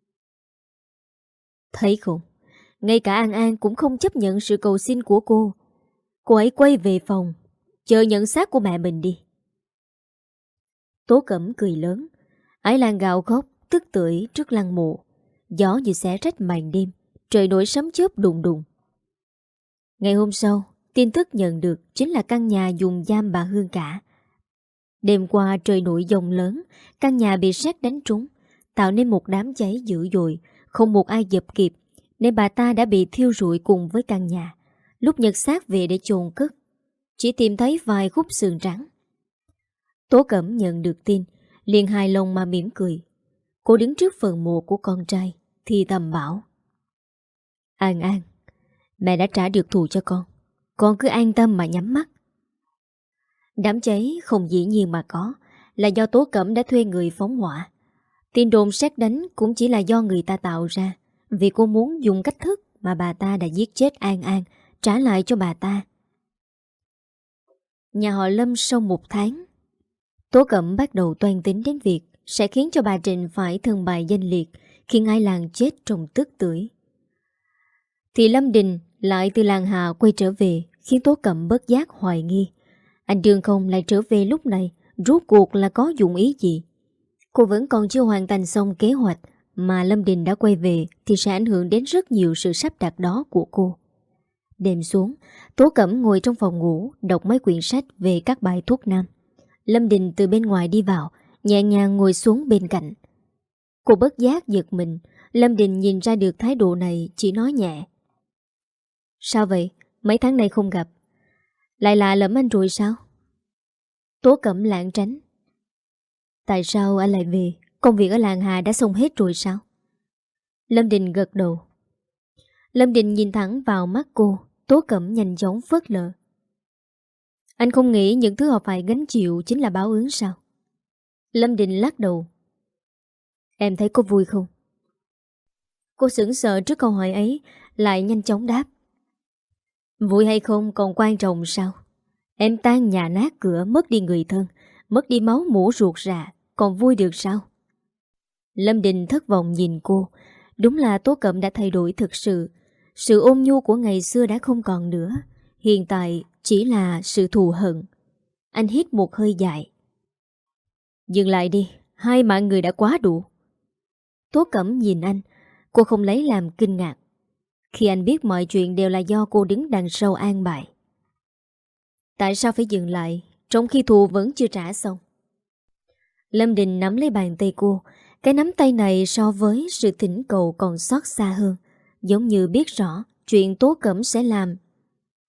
Thấy không, ngay cả An An cũng không chấp nhận sự cầu xin của cô. Cô ấy quay về phòng, chờ nhận xác của mẹ mình đi. Tố Cẩm cười lớn. Ái Lan gào khóc tức tưởi trước lăng mộ. Gió như xé rách màn đêm, trời nổi sấm chớp đùng đùng. Ngày hôm sau, tin tức nhận được chính là căn nhà dùng giam bà Hương Cả. Đêm qua trời nổi giông lớn, căn nhà bị sét đánh trúng, tạo nên một đám cháy dữ dội, không một ai dập kịp, nên bà ta đã bị thiêu rụi cùng với căn nhà. Lúc nhặt xác về để chôn cất, chỉ tìm thấy vài khúc xương trắng. Tố Cẩm nhận được tin, liền hài lòng mà mỉm cười. Cô đứng trước phần mộ của con trai, thì thầm bảo: An An, mẹ đã trả được thù cho con, con cứ an tâm mà nhắm mắt. Đám cháy không dĩ nhiên mà có, là do Tố Cẩm đã thuê người phóng hỏa. Tin đồn sét đánh cũng chỉ là do người ta tạo ra, vì cô muốn dùng cách thức mà bà ta đã giết chết An An trả lại cho bà ta. Nhà họ Lâm sau một tháng, Tố Cẩm bắt đầu toan tính đến việc sẽ khiến cho bà Trịnh phải thân bại danh liệt, khiến Ái Lan chết trong tức tưởi. Thì Lâm Đình lại từ làng Hà quay trở về, khiến Tố Cẩm bất giác hoài nghi. Anh Đường Không lại trở về lúc này, rốt cuộc là có dụng ý gì? Cô vẫn còn chưa hoàn thành xong kế hoạch, mà Lâm Đình đã quay về thì sẽ ảnh hưởng đến rất nhiều sự sắp đặt đó của cô. Đêm xuống, Tố Cẩm ngồi trong phòng ngủ, đọc mấy quyển sách về các bài thuốc nam. Lâm Đình từ bên ngoài đi vào, nhẹ nhàng ngồi xuống bên cạnh. Cô bất giác giật mình. Lâm Đình nhìn ra được thái độ này, chỉ nói nhẹ: Sao vậy? Mấy tháng nay không gặp, lại lạ lẫm anh rồi sao? Tố Cẩm lảng tránh: Tại sao anh lại về? Công việc ở làng Hà đã xong hết rồi sao? Lâm Đình gật đầu. Lâm Đình nhìn thẳng vào mắt cô. Tố Cẩm nhanh chóng phớt lờ: Anh không nghĩ những thứ họ phải gánh chịu chính là báo ứng sao? Lâm Đình lắc đầu: Em thấy có vui không? Cô sững sờ trước câu hỏi ấy, lại nhanh chóng đáp: Vui hay không còn quan trọng sao? Em tan nhà nát cửa, mất đi người thân, mất đi máu mủ ruột rà, còn vui được sao? Lâm Đình thất vọng nhìn cô. Đúng là Tố Cẩm đã thay đổi thực sự. Sự ôn nhu của ngày xưa đã không còn nữa. Hiện tại chỉ là sự thù hận. Anh hít một hơi dài: Dừng lại đi, hai mạng người đã quá đủ. Tố Cẩm nhìn anh. Cô không lấy làm kinh ngạc khi anh biết mọi chuyện đều là do cô đứng đằng sau an bài. Tại sao phải dừng lại trong khi thù vẫn chưa trả xong? Lâm Đình nắm lấy bàn tay cô. Cái nắm tay này so với sự thỉnh cầu còn xót xa hơn, giống như biết rõ chuyện Tố Cẩm sẽ làm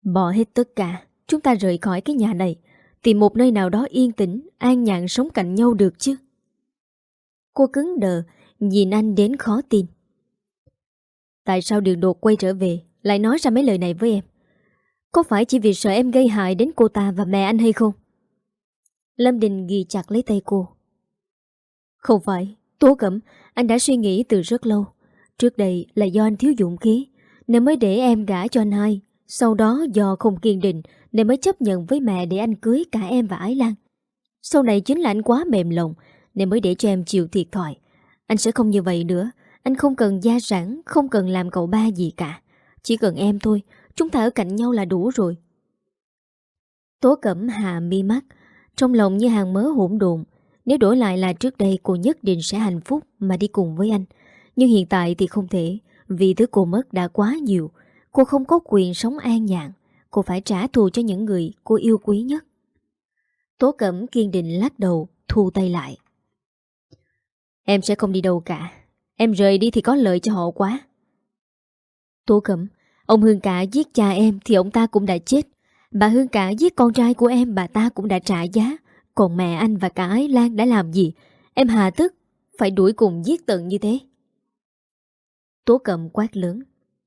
Bỏ hết tất cả, chúng ta rời khỏi cái nhà này, tìm một nơi nào đó yên tĩnh, an nhàn sống cạnh nhau được chứ. Cô cứng đờ, nhìn anh đến khó tin. Tại sao Đường Đột quay trở về lại nói ra mấy lời này với em? Có phải chỉ vì sợ em gây hại đến cô ta và mẹ anh hay không? Lâm Đình ghi chặt lấy tay cô. Không phải, Tố Cẩm, anh đã suy nghĩ từ rất lâu. Trước đây là do anh thiếu dũng khí nên mới để em gả cho anh hai. Sau đó do không kiên định nên mới chấp nhận với mẹ để anh cưới cả em và Ái Lan. Sau này chính là anh quá mềm lòng nên mới để cho em chịu thiệt thòi. Anh sẽ không như vậy nữa. Anh không cần gia sản, không cần làm cậu ba gì cả. Chỉ cần em thôi, chúng ta ở cạnh nhau là đủ rồi. Tố Cẩm hạ mi mắt, trong lòng như hàng mớ hỗn độn. Nếu đổi lại là trước đây cô nhất định sẽ hạnh phúc mà đi cùng với anh. Nhưng hiện tại thì không thể, vì thứ cô mất đã quá nhiều. Cô không có quyền sống an nhàn. Cô phải trả thù cho những người cô yêu quý nhất. Tố Cẩm kiên định lắc đầu, thu tay lại. Em sẽ không đi đâu cả. Em rời đi thì có lợi cho họ quá. Tố Cẩm, ông Hương Cả giết cha em thì ông ta cũng đã chết. Bà Hương Cả giết con trai của em, bà ta cũng đã trả giá. Còn mẹ anh và cả Ái Lan đã làm gì? Em hà tức phải đuổi cùng giết tận như thế. Tố Cẩm quát lớn.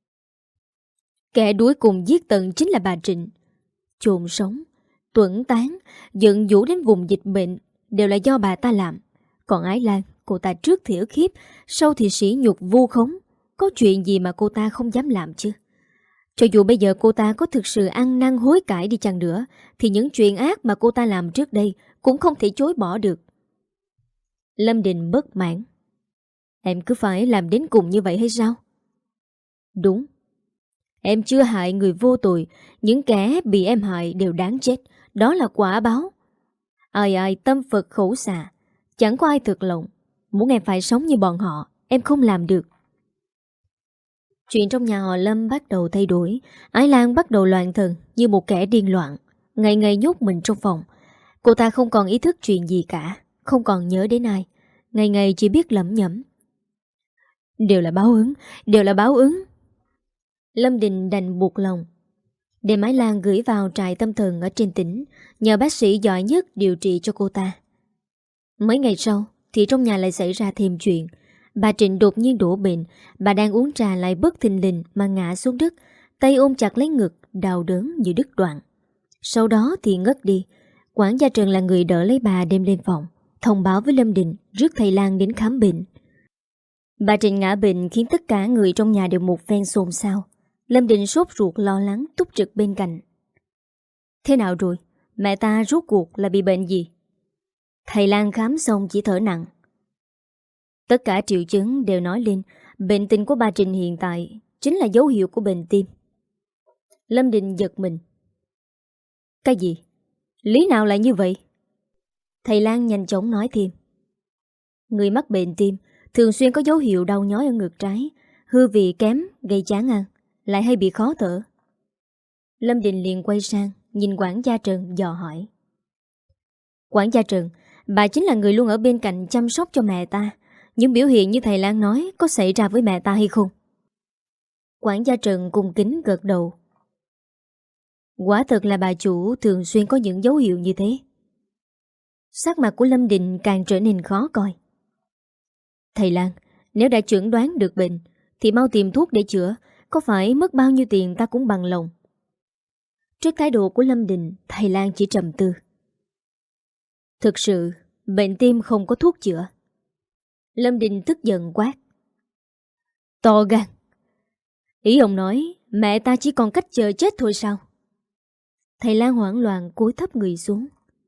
Kẻ đuổi cùng giết tận chính là bà Trịnh. Chôn sống, tuẫn tán, giận dữ đến vùng dịch bệnh đều là do bà ta làm. Còn Ái Lan, cô ta trước thì ức hiếp, sau thì sỉ nhục vu khống. Có chuyện gì mà cô ta không dám làm chứ? Cho dù bây giờ cô ta có thực sự ăn năn hối cải đi chăng nữa, thì những chuyện ác mà cô ta làm trước đây cũng không thể chối bỏ được. Lâm Đình bất mãn. Em cứ phải làm đến cùng như vậy hay sao? Đúng. Em chưa hại người vô tội. Những kẻ bị em hại đều đáng chết. Đó là quả báo. Ai ai tâm Phật khẩu xà. Chẳng có ai thực lòng. Muốn em phải sống như bọn họ, em không làm được. Chuyện trong nhà họ Lâm bắt đầu thay đổi. Ái Lan bắt đầu loạn thần như một kẻ điên loạn. Ngày ngày nhốt mình trong phòng. Cô ta không còn ý thức chuyện gì cả, không còn nhớ đến ai. Ngày ngày chỉ biết lẩm nhẩm. Đều là báo ứng, đều là báo ứng. Lâm Đình đành buộc lòng đem Ái Lan gửi vào trại tâm thần ở trên tỉnh, nhờ bác sĩ giỏi nhất điều trị cho cô ta. Mấy ngày sau thì trong nhà lại xảy ra thêm chuyện. Bà Trịnh đột nhiên đổ bệnh. Bà đang uống trà lại bất thình lình mà ngã xuống đất, tay ôm chặt lấy ngực, đau đớn như đứt đoạn. Sau đó thì ngất đi. Quản gia Trần là người đỡ lấy bà đem lên phòng, thông báo với Lâm Đình rước thầy Lan đến khám bệnh. Bà Trịnh ngã bệnh khiến tất cả người trong nhà đều một phen xôn xao. Lâm Đình sốt ruột lo lắng túc trực bên cạnh. Thế nào rồi? Mẹ ta rốt cuộc là bị bệnh gì? Thầy Lan khám xong chỉ thở nặng. Tất cả triệu chứng đều nói lên bệnh tình của bà Trịnh hiện tại chính là dấu hiệu của bệnh tim. Lâm Đình giật mình. Cái gì? Lý nào lại như vậy? Thầy Lan nhanh chóng nói thêm. Người mắc bệnh tim thường xuyên có dấu hiệu đau nhói ở ngực trái, hư vị kém gây chán ăn, lại hay bị khó thở. Lâm Đình liền quay sang nhìn quản gia Trần dò hỏi. Quản gia Trần, bà chính là người luôn ở bên cạnh chăm sóc cho mẹ ta. Những biểu hiện như thầy Lan nói có xảy ra với mẹ ta hay không? Quản gia Trần cung kính gật đầu. Quả thật là bà chủ thường xuyên có những dấu hiệu như thế. Sắc mặt của Lâm Đình càng trở nên khó coi. Thầy Lan, nếu đã chẩn đoán được bệnh thì mau tìm thuốc để chữa. Có phải mất bao nhiêu tiền ta cũng bằng lòng. Trước thái độ của Lâm Đình, thầy Lan chỉ trầm tư. Thực sự bệnh tim không có thuốc chữa. Lâm Đình tức giận quát. To gan. Ý ông nói mẹ ta chỉ còn cách chờ chết thôi sao? Thầy Lan hoảng loạn cúi thấp người xuống.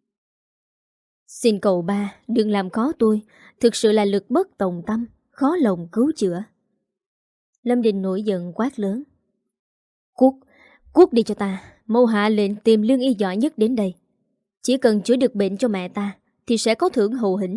Xin cậu ba đừng làm khó tôi. Thực sự là lực bất tòng tâm, khó lòng cứu chữa. Lâm Đình nổi giận quát lớn. Cút, cút đi cho ta. Mau hạ lệnh tìm lương y giỏi nhất đến đây. Chỉ cần chữa được bệnh cho mẹ ta thì sẽ có thưởng hậu hĩnh.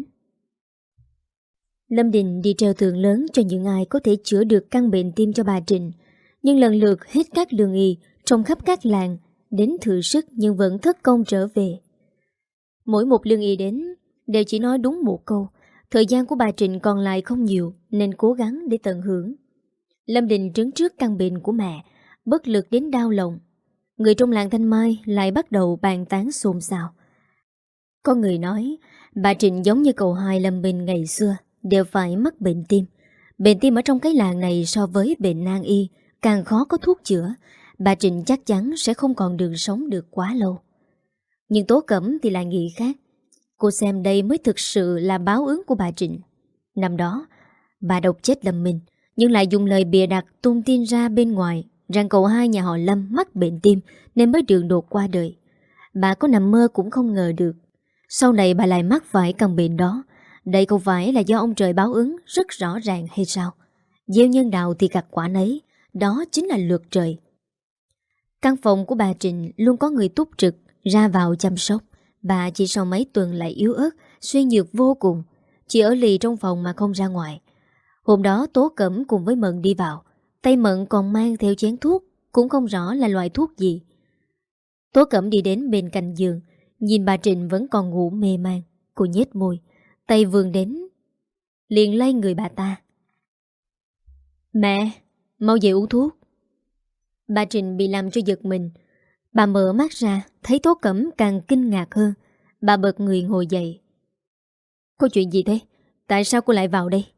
Lâm Đình đi treo thưởng lớn cho những ai có thể chữa được căn bệnh tim cho bà Trịnh. Nhưng lần lượt hết các lương y trong khắp các làng đến thử sức nhưng vẫn thất công trở về. Mỗi một lương y đến đều chỉ nói đúng một câu. Thời gian của bà Trịnh còn lại không nhiều nên cố gắng để tận hưởng. Lâm Đình trấn trước căn bệnh của mẹ, bất lực đến đau lòng. Người trong làng Thanh Mai lại bắt đầu bàn tán xôn xao. Có người nói bà Trịnh giống như cậu hai Lâm Bình ngày xưa, đều phải mắc bệnh tim. Bệnh tim ở trong cái làng này so với bệnh nan y càng khó có thuốc chữa. Bà Trịnh chắc chắn sẽ không còn đường sống được quá lâu. Nhưng Tố Cẩm thì lại nghĩ khác. Cô xem đây mới thực sự là báo ứng của bà Trịnh. Năm đó bà độc chết Lâm Minh, nhưng lại dùng lời bịa đặt tung tin ra bên ngoài rằng cậu hai nhà họ Lâm mắc bệnh tim nên mới đường đột qua đời. Bà có nằm mơ cũng không ngờ được sau này bà lại mắc phải căn bệnh đó. Đây không phải là do ông trời báo ứng rất rõ ràng hay sao? Gieo nhân đạo thì gặt quả nấy, đó chính là luật trời. Căn phòng của bà Trịnh luôn có người túc trực ra vào chăm sóc. Bà chỉ sau mấy tuần lại yếu ớt, suy nhược vô cùng, chỉ ở lì trong phòng mà không ra ngoài. Hôm đó Tố Cẩm cùng với Mận đi vào, tay Mận còn mang theo chén thuốc, cũng không rõ là loại thuốc gì. Tố Cẩm đi đến bên cạnh giường, nhìn bà Trịnh vẫn còn ngủ mê man. Cô nhếch môi, tay vươn đến, liền lay người bà ta. Mẹ, mau về uống thuốc. Bà Trịnh bị làm cho giật mình. Bà mở mắt ra, thấy Tố Cẩm càng kinh ngạc hơn. Bà bật người ngồi dậy. Có chuyện gì thế? Tại sao cô lại vào đây?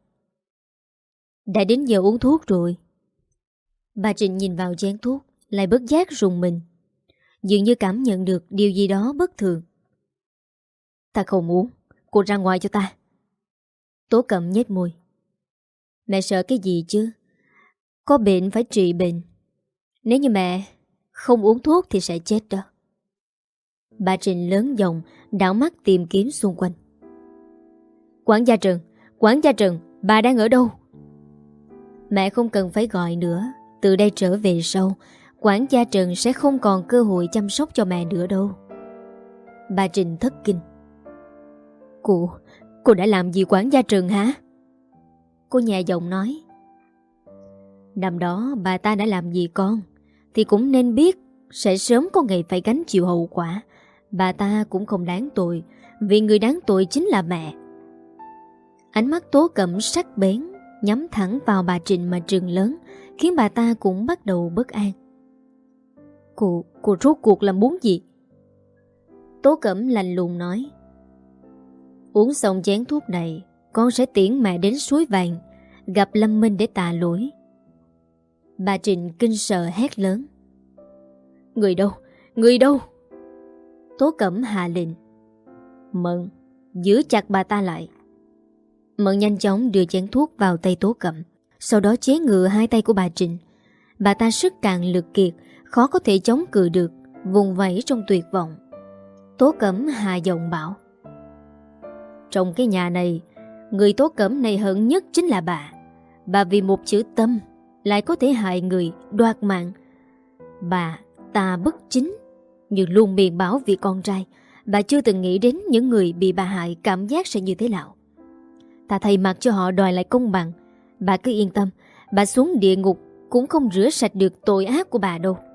Đã đến giờ uống thuốc rồi. Bà Trịnh nhìn vào chén thuốc, lại bất giác rùng mình. Dường như cảm nhận được điều gì đó bất thường. Ta không uống, cô ra ngoài cho ta. Tố Cẩm nhếch môi. Mẹ sợ cái gì chứ? Có bệnh phải trị bệnh. Nếu như mẹ không uống thuốc thì sẽ chết đó. Bà Trịnh lớn giọng, đảo mắt tìm kiếm xung quanh. Quản gia Trần, quản gia Trần, bà đang ở đâu? Mẹ không cần phải gọi nữa. Từ đây trở về sau, quản gia Trần sẽ không còn cơ hội chăm sóc cho mẹ nữa đâu. Bà Trịnh thất kinh. Cô, cô đã làm gì quản gia Trần hả? Cô nhẹ giọng nói. Năm đó bà ta đã làm gì con thì cũng nên biết sẽ sớm có ngày phải gánh chịu hậu quả. Bà ta cũng không đáng tội, vì người đáng tội chính là mẹ. Ánh mắt Tố Cẩm sắc bén, nhắm thẳng vào bà Trịnh mà trừng lớn, khiến bà ta cũng bắt đầu bất an. Cô, cô rốt cuộc là muốn gì? Tố Cẩm lạnh lùng nói. Uống xong chén thuốc này, con sẽ tiễn mẹ đến suối vàng, gặp Lâm Minh để tạ lỗi. Bà Trịnh kinh sợ hét lớn. Người đâu? Người đâu? Tố Cẩm hạ lệnh. Mận, giữ chặt bà ta lại. Mận nhanh chóng đưa chén thuốc vào tay Tố Cẩm, sau đó chế ngự hai tay của bà Trịnh. Bà ta sức cạn lực kiệt, khó có thể chống cự được, vùng vẫy trong tuyệt vọng. Tố Cẩm hạ giọng bảo. Trong cái nhà này, người Tố Cẩm này hận nhất chính là bà. Bà vì một chữ tâm lại có thể hại người, đoạt mạng. Bà ta bất chính, nhưng luôn miệng bảo vì con trai. Bà chưa từng nghĩ đến những người bị bà hại cảm giác sẽ như thế nào. Ta thay mặt cho họ đòi lại công bằng. Bà cứ yên tâm, bà xuống địa ngục cũng không rửa sạch được tội ác của bà đâu.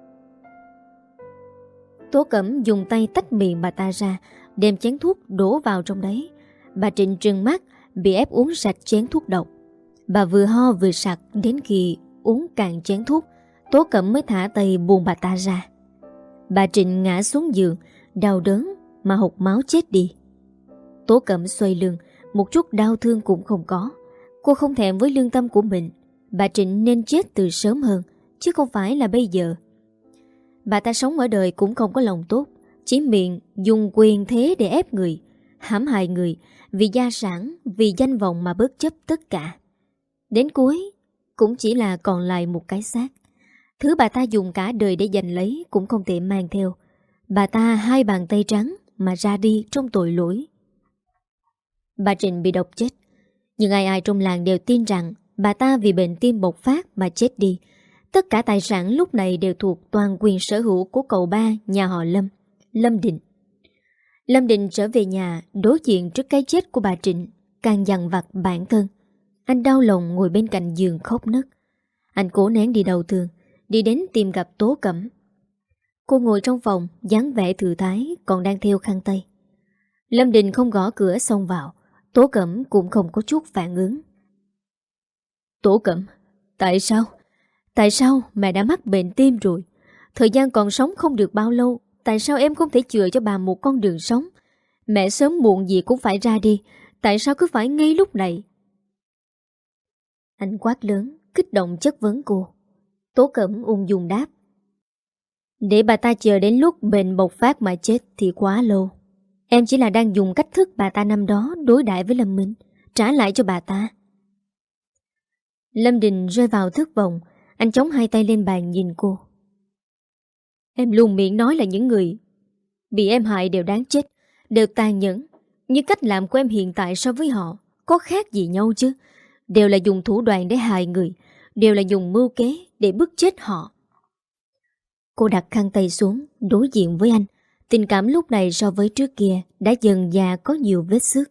Tố Cẩm dùng tay tách miệng bà ta ra, đem chén thuốc đổ vào trong đấy. Bà Trịnh trừng mắt, bị ép uống sạch chén thuốc độc. Bà vừa ho vừa sặc, đến khi uống cạn chén thuốc, Tố Cẩm mới thả tay buông bà ta ra. Bà Trịnh ngã xuống giường, đau đớn mà hộc máu chết đi. Tố Cẩm xoay lưng, một chút đau thương cũng không có. Cô không thèm với lương tâm của mình. Bà Trịnh nên chết từ sớm hơn, chứ không phải là bây giờ. Bà ta sống ở đời cũng không có lòng tốt, chỉ miệng dùng quyền thế để ép người, hãm hại người, vì gia sản, vì danh vọng mà bất chấp tất cả. Đến cuối cũng chỉ là còn lại một cái xác. Thứ bà ta dùng cả đời để giành lấy cũng không thể mang theo. Bà ta hai bàn tay trắng mà ra đi trong tội lỗi. Bà Trịnh bị độc chết, nhưng ai ai trong làng đều tin rằng bà ta vì bệnh tim bộc phát mà chết đi. Tất cả tài sản lúc này đều thuộc toàn quyền sở hữu của cậu ba nhà họ Lâm, Lâm Định. Lâm Định trở về nhà đối diện trước cái chết của bà Trịnh, càng dằn vặt bản thân. Anh đau lòng ngồi bên cạnh giường khóc nấc. Anh cố nén đi đau thương, đi đến tìm gặp Tố Cẩm. Cô ngồi trong phòng, dáng vẻ thư thái, còn đang theo khăn tay. Lâm Định không gõ cửa xông vào, Tố Cẩm cũng không có chút phản ứng. Tố Cẩm, tại sao? Tại sao mẹ đã mắc bệnh tim rồi? Thời gian còn sống không được bao lâu, tại sao em không thể chừa cho bà một con đường sống? Mẹ sớm muộn gì cũng phải ra đi, tại sao cứ phải ngay lúc này? Anh quát lớn, kích động chất vấn cô. Tố Cẩm ung dung đáp. Để bà ta chờ đến lúc bệnh bộc phát mà chết thì quá lâu. Em chỉ là đang dùng cách thức bà ta năm đó đối đãi với Lâm Minh, trả lại cho bà ta. Lâm Đình rơi vào thất vọng. Anh chống hai tay lên bàn nhìn cô. Em luôn miệng nói là những người bị em hại đều đáng chết, đều tàn nhẫn. Nhưng cách làm của em hiện tại so với họ có khác gì nhau chứ? Đều là dùng thủ đoạn để hại người, đều là dùng mưu kế để bức chết họ. Cô đặt khăn tay xuống, đối diện với anh. Tình cảm lúc này so với trước kia đã dần dà có nhiều vết xước.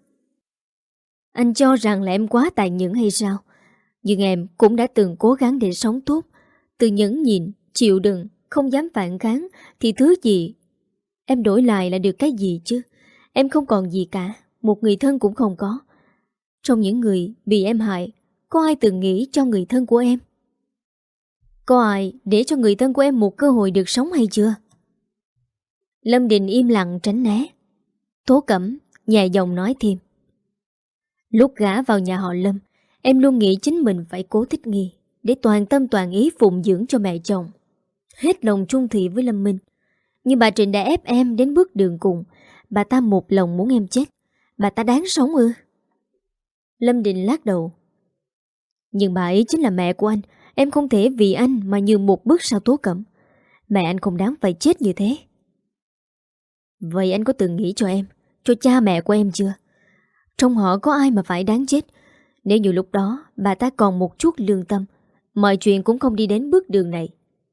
Anh cho rằng là em quá tàn nhẫn hay sao? Nhưng em cũng đã từng cố gắng để sống tốt. Từ nhẫn nhịn, chịu đựng, không dám phản kháng, thì thứ gì em đổi lại là được cái gì chứ? Em không còn gì cả, một người thân cũng không có. Trong những người bị em hại, có ai từng nghĩ cho người thân của em? Có ai để cho người thân của em một cơ hội được sống hay chưa? Lâm Đình im lặng tránh né. Tố Cẩm nhẹ giọng nói thêm. Lúc gả vào nhà họ Lâm, em luôn nghĩ chính mình phải cố thích nghi để toàn tâm toàn ý phụng dưỡng cho mẹ chồng, hết lòng trung thủy với Lâm Minh. Nhưng bà Trịnh đã ép em đến bước đường cùng. Bà ta một lòng muốn em chết. Bà ta đáng sống ư? Lâm Đình lắc đầu. Nhưng bà ấy chính là mẹ của anh. Em không thể vì anh mà nhường một bước sao Tố Cẩm. Mẹ anh không đáng phải chết như thế. Vậy anh có từng nghĩ cho em, cho cha mẹ của em chưa? Trong họ có ai mà phải đáng chết? Nếu như lúc đó bà ta còn một chút lương tâm, mọi chuyện cũng không đi đến bước đường này.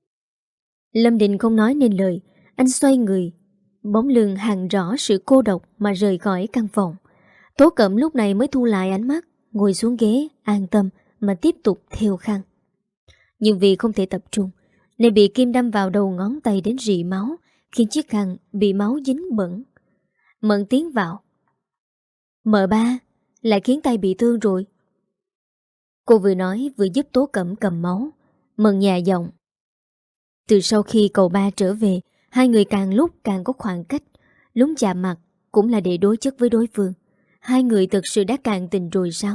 Lâm Đình không nói nên lời. Anh xoay người, bóng lưng hằn rõ sự cô độc mà rời khỏi căn phòng. Tố Cẩm lúc này mới thu lại ánh mắt, ngồi xuống ghế an tâm mà tiếp tục thêu khăn. Nhưng vì không thể tập trung nên bị kim đâm vào đầu ngón tay đến rỉ máu, khiến chiếc khăn bị máu dính bẩn. Mận tiến vào. Mợ ba, lại khiến tay bị thương rồi. Cô vừa nói vừa giúp Tố Cẩm cầm máu. Mận nhẹ giọng. Từ sau khi cậu ba trở về, hai người càng lúc càng có khoảng cách. Lúc chạm mặt cũng là để đối chất với đối phương. Hai người thực sự đã cạn tình rồi sao?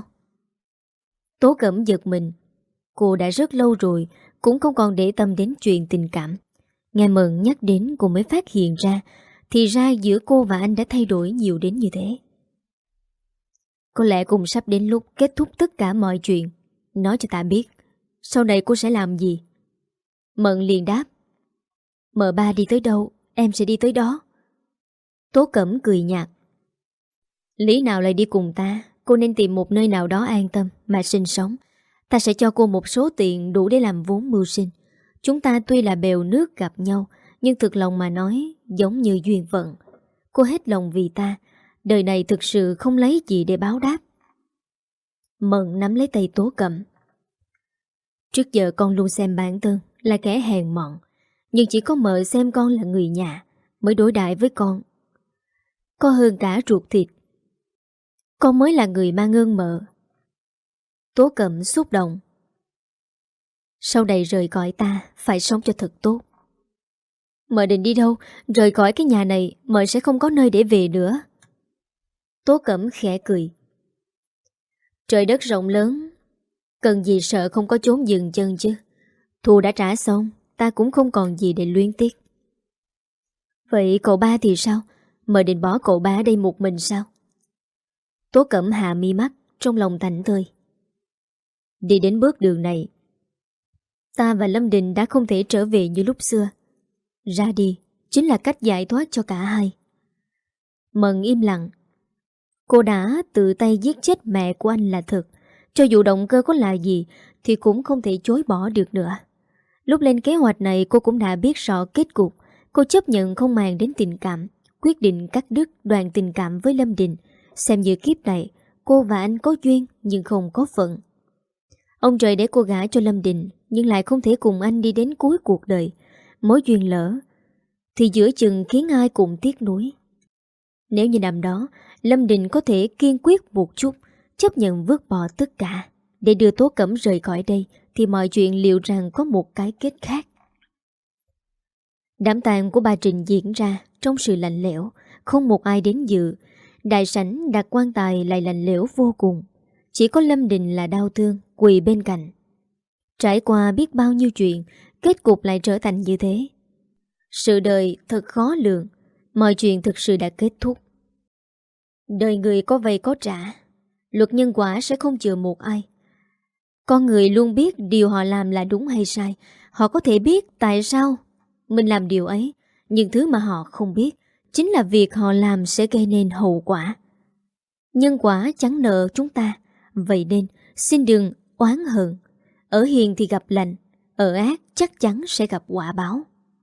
Tố Cẩm giật mình. Cô đã rất lâu rồi cũng không còn để tâm đến chuyện tình cảm. Nghe Mận nhắc đến cô mới phát hiện ra, thì ra giữa cô và anh đã thay đổi nhiều đến như thế. Có lẽ cũng sắp đến lúc kết thúc tất cả mọi chuyện. Nói cho ta biết, sau này cô sẽ làm gì? Mận liền đáp. Mợ ba đi tới đâu, em sẽ đi tới đó. Tố Cẩm cười nhạt. Lý nào lại đi cùng ta? Cô nên tìm một nơi nào đó an tâm mà sinh sống. Ta sẽ cho cô một số tiền đủ để làm vốn mưu sinh. Chúng ta tuy là bèo nước gặp nhau, nhưng thực lòng mà nói giống như duyên phận. Cô hết lòng vì ta, đời này thực sự không lấy gì để báo đáp. Mận nắm lấy tay Tố Cẩm. Trước giờ con luôn xem bản thân là kẻ hèn mọn, nhưng chỉ có mợ xem con là người nhà mới đối đãi với con có hơn cả ruột thịt. Con mới là người mang ơn mợ. Tố Cẩm xúc động. Sau này rời cõi ta phải sống cho thật tốt. Mợ định đi đâu? Rời khỏi cái nhà này mợ sẽ không có nơi để về nữa. Tố Cẩm khẽ cười. Trời đất rộng lớn, cần gì sợ không có chốn dừng chân chứ. Thù đã trả xong, ta cũng không còn gì để luyến tiếc. Vậy cậu ba thì sao? Mợ định bỏ cậu ba ở đây một mình sao? Tố Cẩm hạ mi mắt, trong lòng thảnh thơi. Đi đến bước đường này, ta và Lâm Đình đã không thể trở về như lúc xưa. Ra đi chính là cách giải thoát cho cả hai. Mận im lặng. Cô đã tự tay giết chết mẹ của anh là thật. Cho dù động cơ có là gì thì cũng không thể chối bỏ được nữa. Lúc lên kế hoạch này cô cũng đã biết rõ kết cục. Cô chấp nhận không màng đến tình cảm, quyết định cắt đứt đoạn tình cảm với Lâm Đình. Xem như kiếp này cô và anh có duyên nhưng không có phận. Ông trời để cô gả cho Lâm Đình, nhưng lại không thể cùng anh đi đến cuối cuộc đời. Mối duyên lỡ thì giữa chừng khiến ai cũng tiếc nuối. Nếu như năm đó Lâm Đình có thể kiên quyết một chút, chấp nhận vứt bỏ tất cả để đưa Tố Cẩm rời khỏi đây, thì mọi chuyện liệu rằng có một cái kết khác. Đám tang của bà Trình diễn ra trong sự lạnh lẽo, không một ai đến dự. Đại sảnh đặt quan tài lại lạnh lẽo vô cùng. Chỉ có Lâm Đình là đau thương quỳ bên cạnh. Trải qua biết bao nhiêu chuyện, kết cục lại trở thành như thế. Sự đời thật khó lường. Mọi chuyện thực sự đã kết thúc. Đời người có vay có trả. Luật nhân quả sẽ không chừa một ai. Con người luôn biết điều họ làm là đúng hay sai. Họ có thể biết tại sao mình làm điều ấy, nhưng thứ mà họ không biết chính là việc họ làm sẽ gây nên hậu quả. Nhân quả chẳng nợ chúng ta. Vậy nên xin đừng oán hận. Ở hiền thì gặp lành, ở ác chắc chắn sẽ gặp quả báo.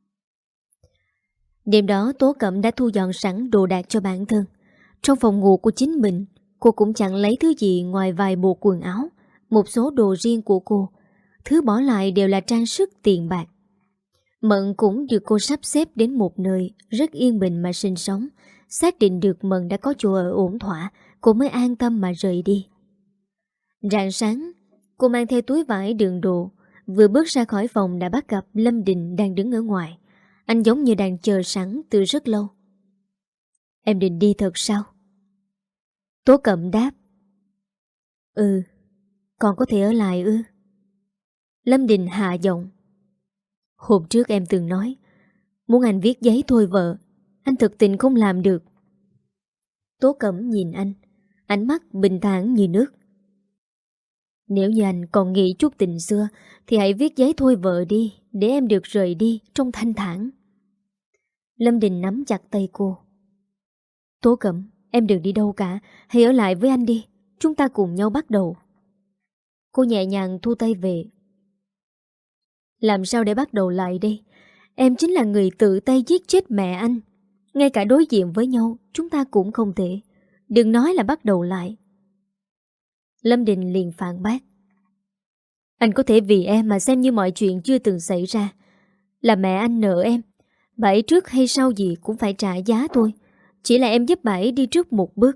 Đêm đó Tố Cẩm đã thu dọn sẵn đồ đạc cho bản thân. Trong phòng ngủ của chính mình, cô cũng chẳng lấy thứ gì ngoài vài bộ quần áo, một số đồ riêng của cô. Thứ bỏ lại đều là trang sức tiền bạc. Mận cũng được cô sắp xếp đến một nơi rất yên bình mà sinh sống. Xác định được Mận đã có chỗ ở ổn thỏa, cô mới an tâm mà rời đi. Rạng sáng, cô mang theo túi vải đựng đồ, vừa bước ra khỏi phòng đã bắt gặp Lâm Đình đang đứng ở ngoài. Anh giống như đang chờ sẵn từ rất lâu. Em định đi thật sao? Tố Cẩm đáp. Ừ, còn có thể ở lại ư? Lâm Đình hạ giọng. Hôm trước em từng nói muốn anh viết giấy thôi vợ. Anh thực tình không làm được. Tố Cẩm nhìn anh, ánh mắt bình thản như nước. Nếu như anh còn nghĩ chút tình xưa thì hãy viết giấy thôi vợ đi, để em được rời đi trong thanh thản. Lâm Đình nắm chặt tay cô. Tố Cẩm, em đừng đi đâu cả. Hãy ở lại với anh đi. Chúng ta cùng nhau bắt đầu. Cô nhẹ nhàng thu tay về. Làm sao để bắt đầu lại đây? Em chính là người tự tay giết chết mẹ anh. Ngay cả đối diện với nhau chúng ta cũng không thể. Đừng nói là bắt đầu lại. Lâm Đình liền phản bác. Anh có thể vì em mà xem như mọi chuyện chưa từng xảy ra. Là mẹ anh nợ em. Bà ấy trước hay sau gì cũng phải trả giá thôi. Chỉ là em giúp bà ấy đi trước một bước.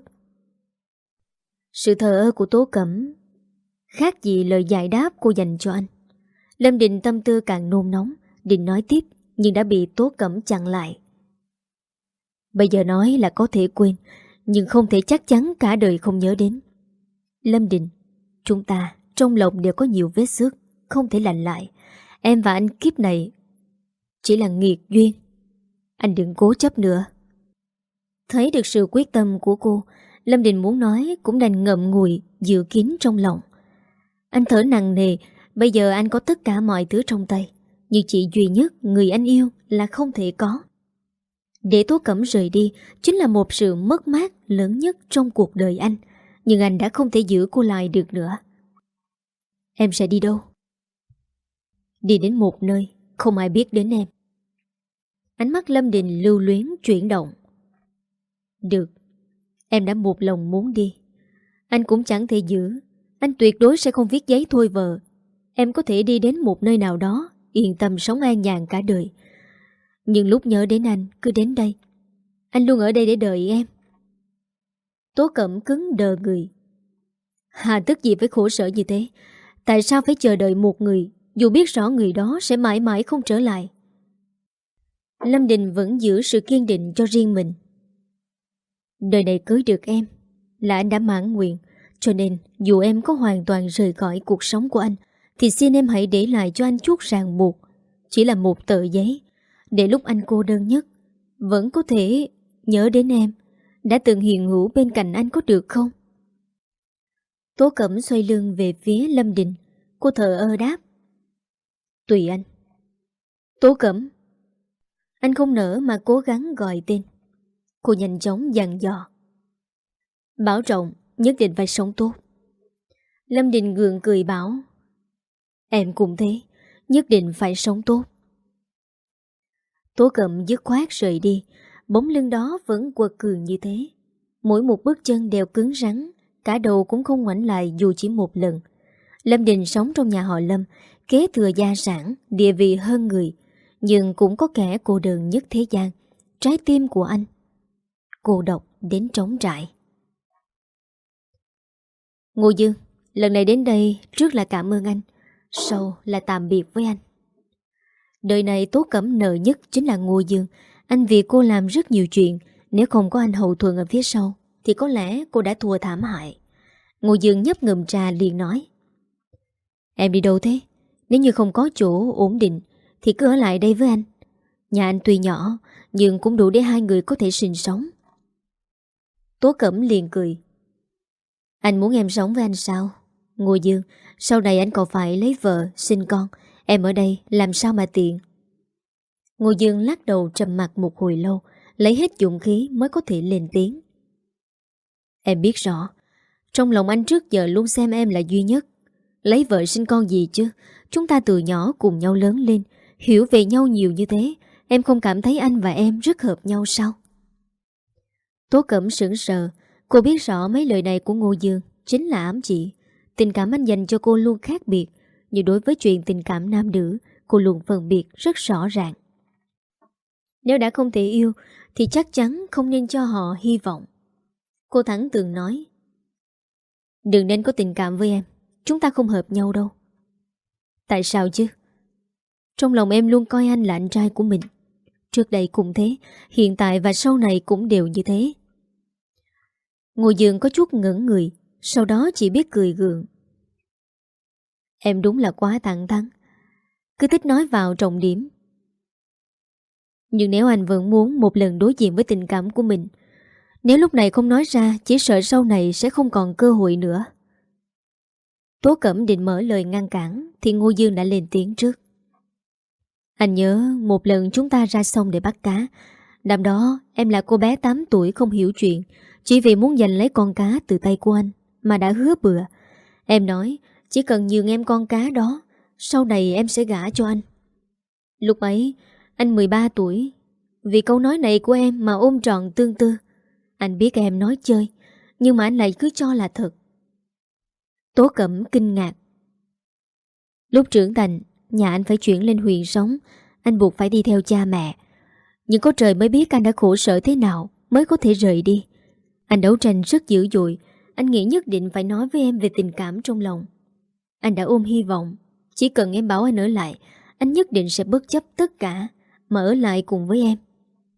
Sự thờ ơ của Tố Cẩm khác gì lời giải đáp cô dành cho anh. Lâm Đình tâm tư càng nôn nóng, định nói tiếp nhưng đã bị Tố Cẩm chặn lại. Bây giờ nói là có thể quên, nhưng không thể chắc chắn cả đời không nhớ đến. Lâm Đình, chúng ta trong lòng đều có nhiều vết xước, không thể lành lại. Em và anh kiếp này chỉ là nghiệt duyên. Anh đừng cố chấp nữa. Thấy được sự quyết tâm của cô, Lâm Đình muốn nói cũng đành ngậm ngùi, dự kín trong lòng. Anh thở nặng nề. Bây giờ anh có tất cả mọi thứ trong tay, nhưng chỉ duy nhất người anh yêu là không thể có. Để Tố Cẩm rời đi chính là một sự mất mát lớn nhất trong cuộc đời anh. Nhưng anh đã không thể giữ cô lại được nữa. Em sẽ đi đâu? Đi đến một nơi không ai biết đến em. Ánh mắt Lâm Đình lưu luyến chuyển động. Được, em đã một lòng muốn đi. Anh cũng chẳng thể giữ. Anh tuyệt đối sẽ không viết giấy thôi vợ. Em có thể đi đến một nơi nào đó, yên tâm sống an nhàn cả đời. Nhưng lúc nhớ đến anh, cứ đến đây. Anh luôn ở đây để đợi em. Tố Cẩm cứng đờ người. Hà tức gì phải khổ sở như thế? Tại sao phải chờ đợi một người, dù biết rõ người đó sẽ mãi mãi không trở lại? Lâm Đình vẫn giữ sự kiên định cho riêng mình. Đời này cưới được em là anh đã mãn nguyện. Cho nên dù em có hoàn toàn rời khỏi cuộc sống của anh, thì xin em hãy để lại cho anh chút ràng buộc. Chỉ là một tờ giấy, để lúc anh cô đơn nhất vẫn có thể nhớ đến em, đã từng hiện hữu bên cạnh anh, có được không? Tố Cẩm xoay lưng về phía Lâm Đình. Cô thờ ơ đáp. Tùy anh. Tố Cẩm. Anh không nỡ mà cố gắng gọi tên. Cô nhanh chóng dặn dò. Bảo trọng, nhất định phải sống tốt. Lâm Đình gượng cười bảo. Em cũng thế, nhất định phải sống tốt. Tố Cẩm dứt khoát rời đi. Bóng lưng đó vẫn quật cường như thế. Mỗi một bước chân đều cứng rắn, cả đầu cũng không ngoảnh lại dù chỉ một lần. Lâm Đình sống trong nhà họ Lâm, kế thừa gia sản, địa vị hơn người, nhưng cũng có kẻ cô đơn nhất thế gian, trái tim của anh. Cô độc đến trống trải. Ngô Dương, lần này đến đây trước là cảm ơn anh, sau là tạm biệt với anh. Đời này Tố Cẩm nợ nhất chính là Ngô Dương. Anh vì cô làm rất nhiều chuyện. Nếu không có anh hậu thuẫn ở phía sau thì có lẽ cô đã thua thảm hại. Ngô Dương nhấp ngụm trà liền nói: Em đi đâu thế? Nếu như không có chỗ ổn định thì cứ ở lại đây với anh. Nhà anh tuy nhỏ nhưng cũng đủ để hai người có thể sinh sống. Tố Cẩm liền cười: Anh muốn em sống với anh sao? Ngô Dương, sau này anh còn phải lấy vợ, sinh con. Em ở đây làm sao mà tiện. Ngô Dương lắc đầu trầm mặc một hồi lâu, lấy hết dũng khí mới có thể lên tiếng: Em biết rõ, trong lòng anh trước giờ luôn xem em là duy nhất. Lấy vợ sinh con gì chứ? Chúng ta từ nhỏ cùng nhau lớn lên, hiểu về nhau nhiều như thế. Em không cảm thấy anh và em rất hợp nhau sao? Tố Cẩm sững sờ. Cô biết rõ mấy lời này của Ngô Dương chính là ám chỉ. Tình cảm anh dành cho cô luôn khác biệt, nhưng đối với chuyện tình cảm nam nữ, cô luôn phân biệt rất rõ ràng. Nếu đã không thể yêu thì chắc chắn không nên cho họ hy vọng. Cô thẳng thừng nói: Đừng nên có tình cảm với em, chúng ta không hợp nhau đâu. Tại sao chứ? Trong lòng em luôn coi anh là anh trai của mình. Trước đây cũng thế, hiện tại và sau này cũng đều như thế. Ngô Dương có chút ngẩn người, sau đó chỉ biết cười gượng. Em đúng là quá thẳng thắn, cứ thích nói vào trọng điểm. Nhưng nếu anh vẫn muốn một lần đối diện với tình cảm của mình, nếu lúc này không nói ra, chỉ sợ sau này sẽ không còn cơ hội nữa. Tố Cẩm định mở lời ngăn cản thì Ngô Dương đã lên tiếng trước. Anh nhớ một lần chúng ta ra sông để bắt cá. Năm đó em là cô bé tám tuổi không hiểu chuyện, chỉ vì muốn giành lấy con cá từ tay của anh mà đã hứa bừa. Em nói chỉ cần nhường em con cá đó, sau này em sẽ gả cho anh. Lúc ấy anh mười ba tuổi. Vì câu nói này của em mà ôm trọn tương tư. Anh biết em nói chơi, nhưng mà anh lại cứ cho là thật. Tố Cẩm kinh ngạc. Lúc trưởng thành, nhà anh phải chuyển lên huyện sống, anh buộc phải đi theo cha mẹ. Nhưng có trời mới biết anh đã khổ sở thế nào mới có thể rời đi. Anh đấu tranh rất dữ dội. Anh nghĩ nhất định phải nói với em về tình cảm trong lòng. Anh đã ôm hy vọng, chỉ cần em bảo anh ở lại, anh nhất định sẽ bất chấp tất cả mà ở lại cùng với em.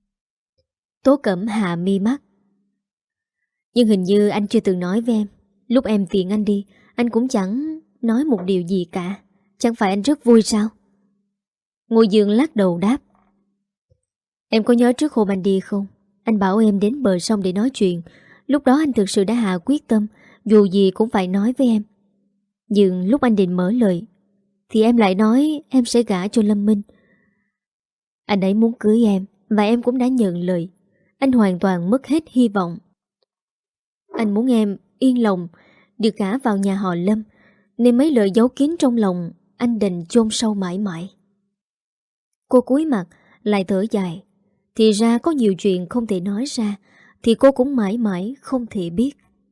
Tố Cẩm hạ mi mắt. Nhưng hình như anh chưa từng nói với em. Lúc em tiện anh đi, anh cũng chẳng nói một điều gì cả. Chẳng phải anh rất vui sao? Ngô Dương lắc đầu đáp. Em có nhớ trước hôm anh đi không? Anh bảo em đến bờ sông để nói chuyện. Lúc đó anh thực sự đã hạ quyết tâm, dù gì cũng phải nói với em. Nhưng lúc anh định mở lời thì em lại nói em sẽ gả cho Lâm Minh. Anh ấy muốn cưới em, và em cũng đã nhận lời. Anh hoàn toàn mất hết hy vọng. Anh muốn em yên lòng được gả vào nhà họ Lâm, nên mấy lời giấu kín trong lòng anh đành chôn sâu mãi mãi. Cô cúi mặt lại thở dài. Thì ra có nhiều chuyện không thể nói ra, thì cô cũng mãi mãi không thể biết.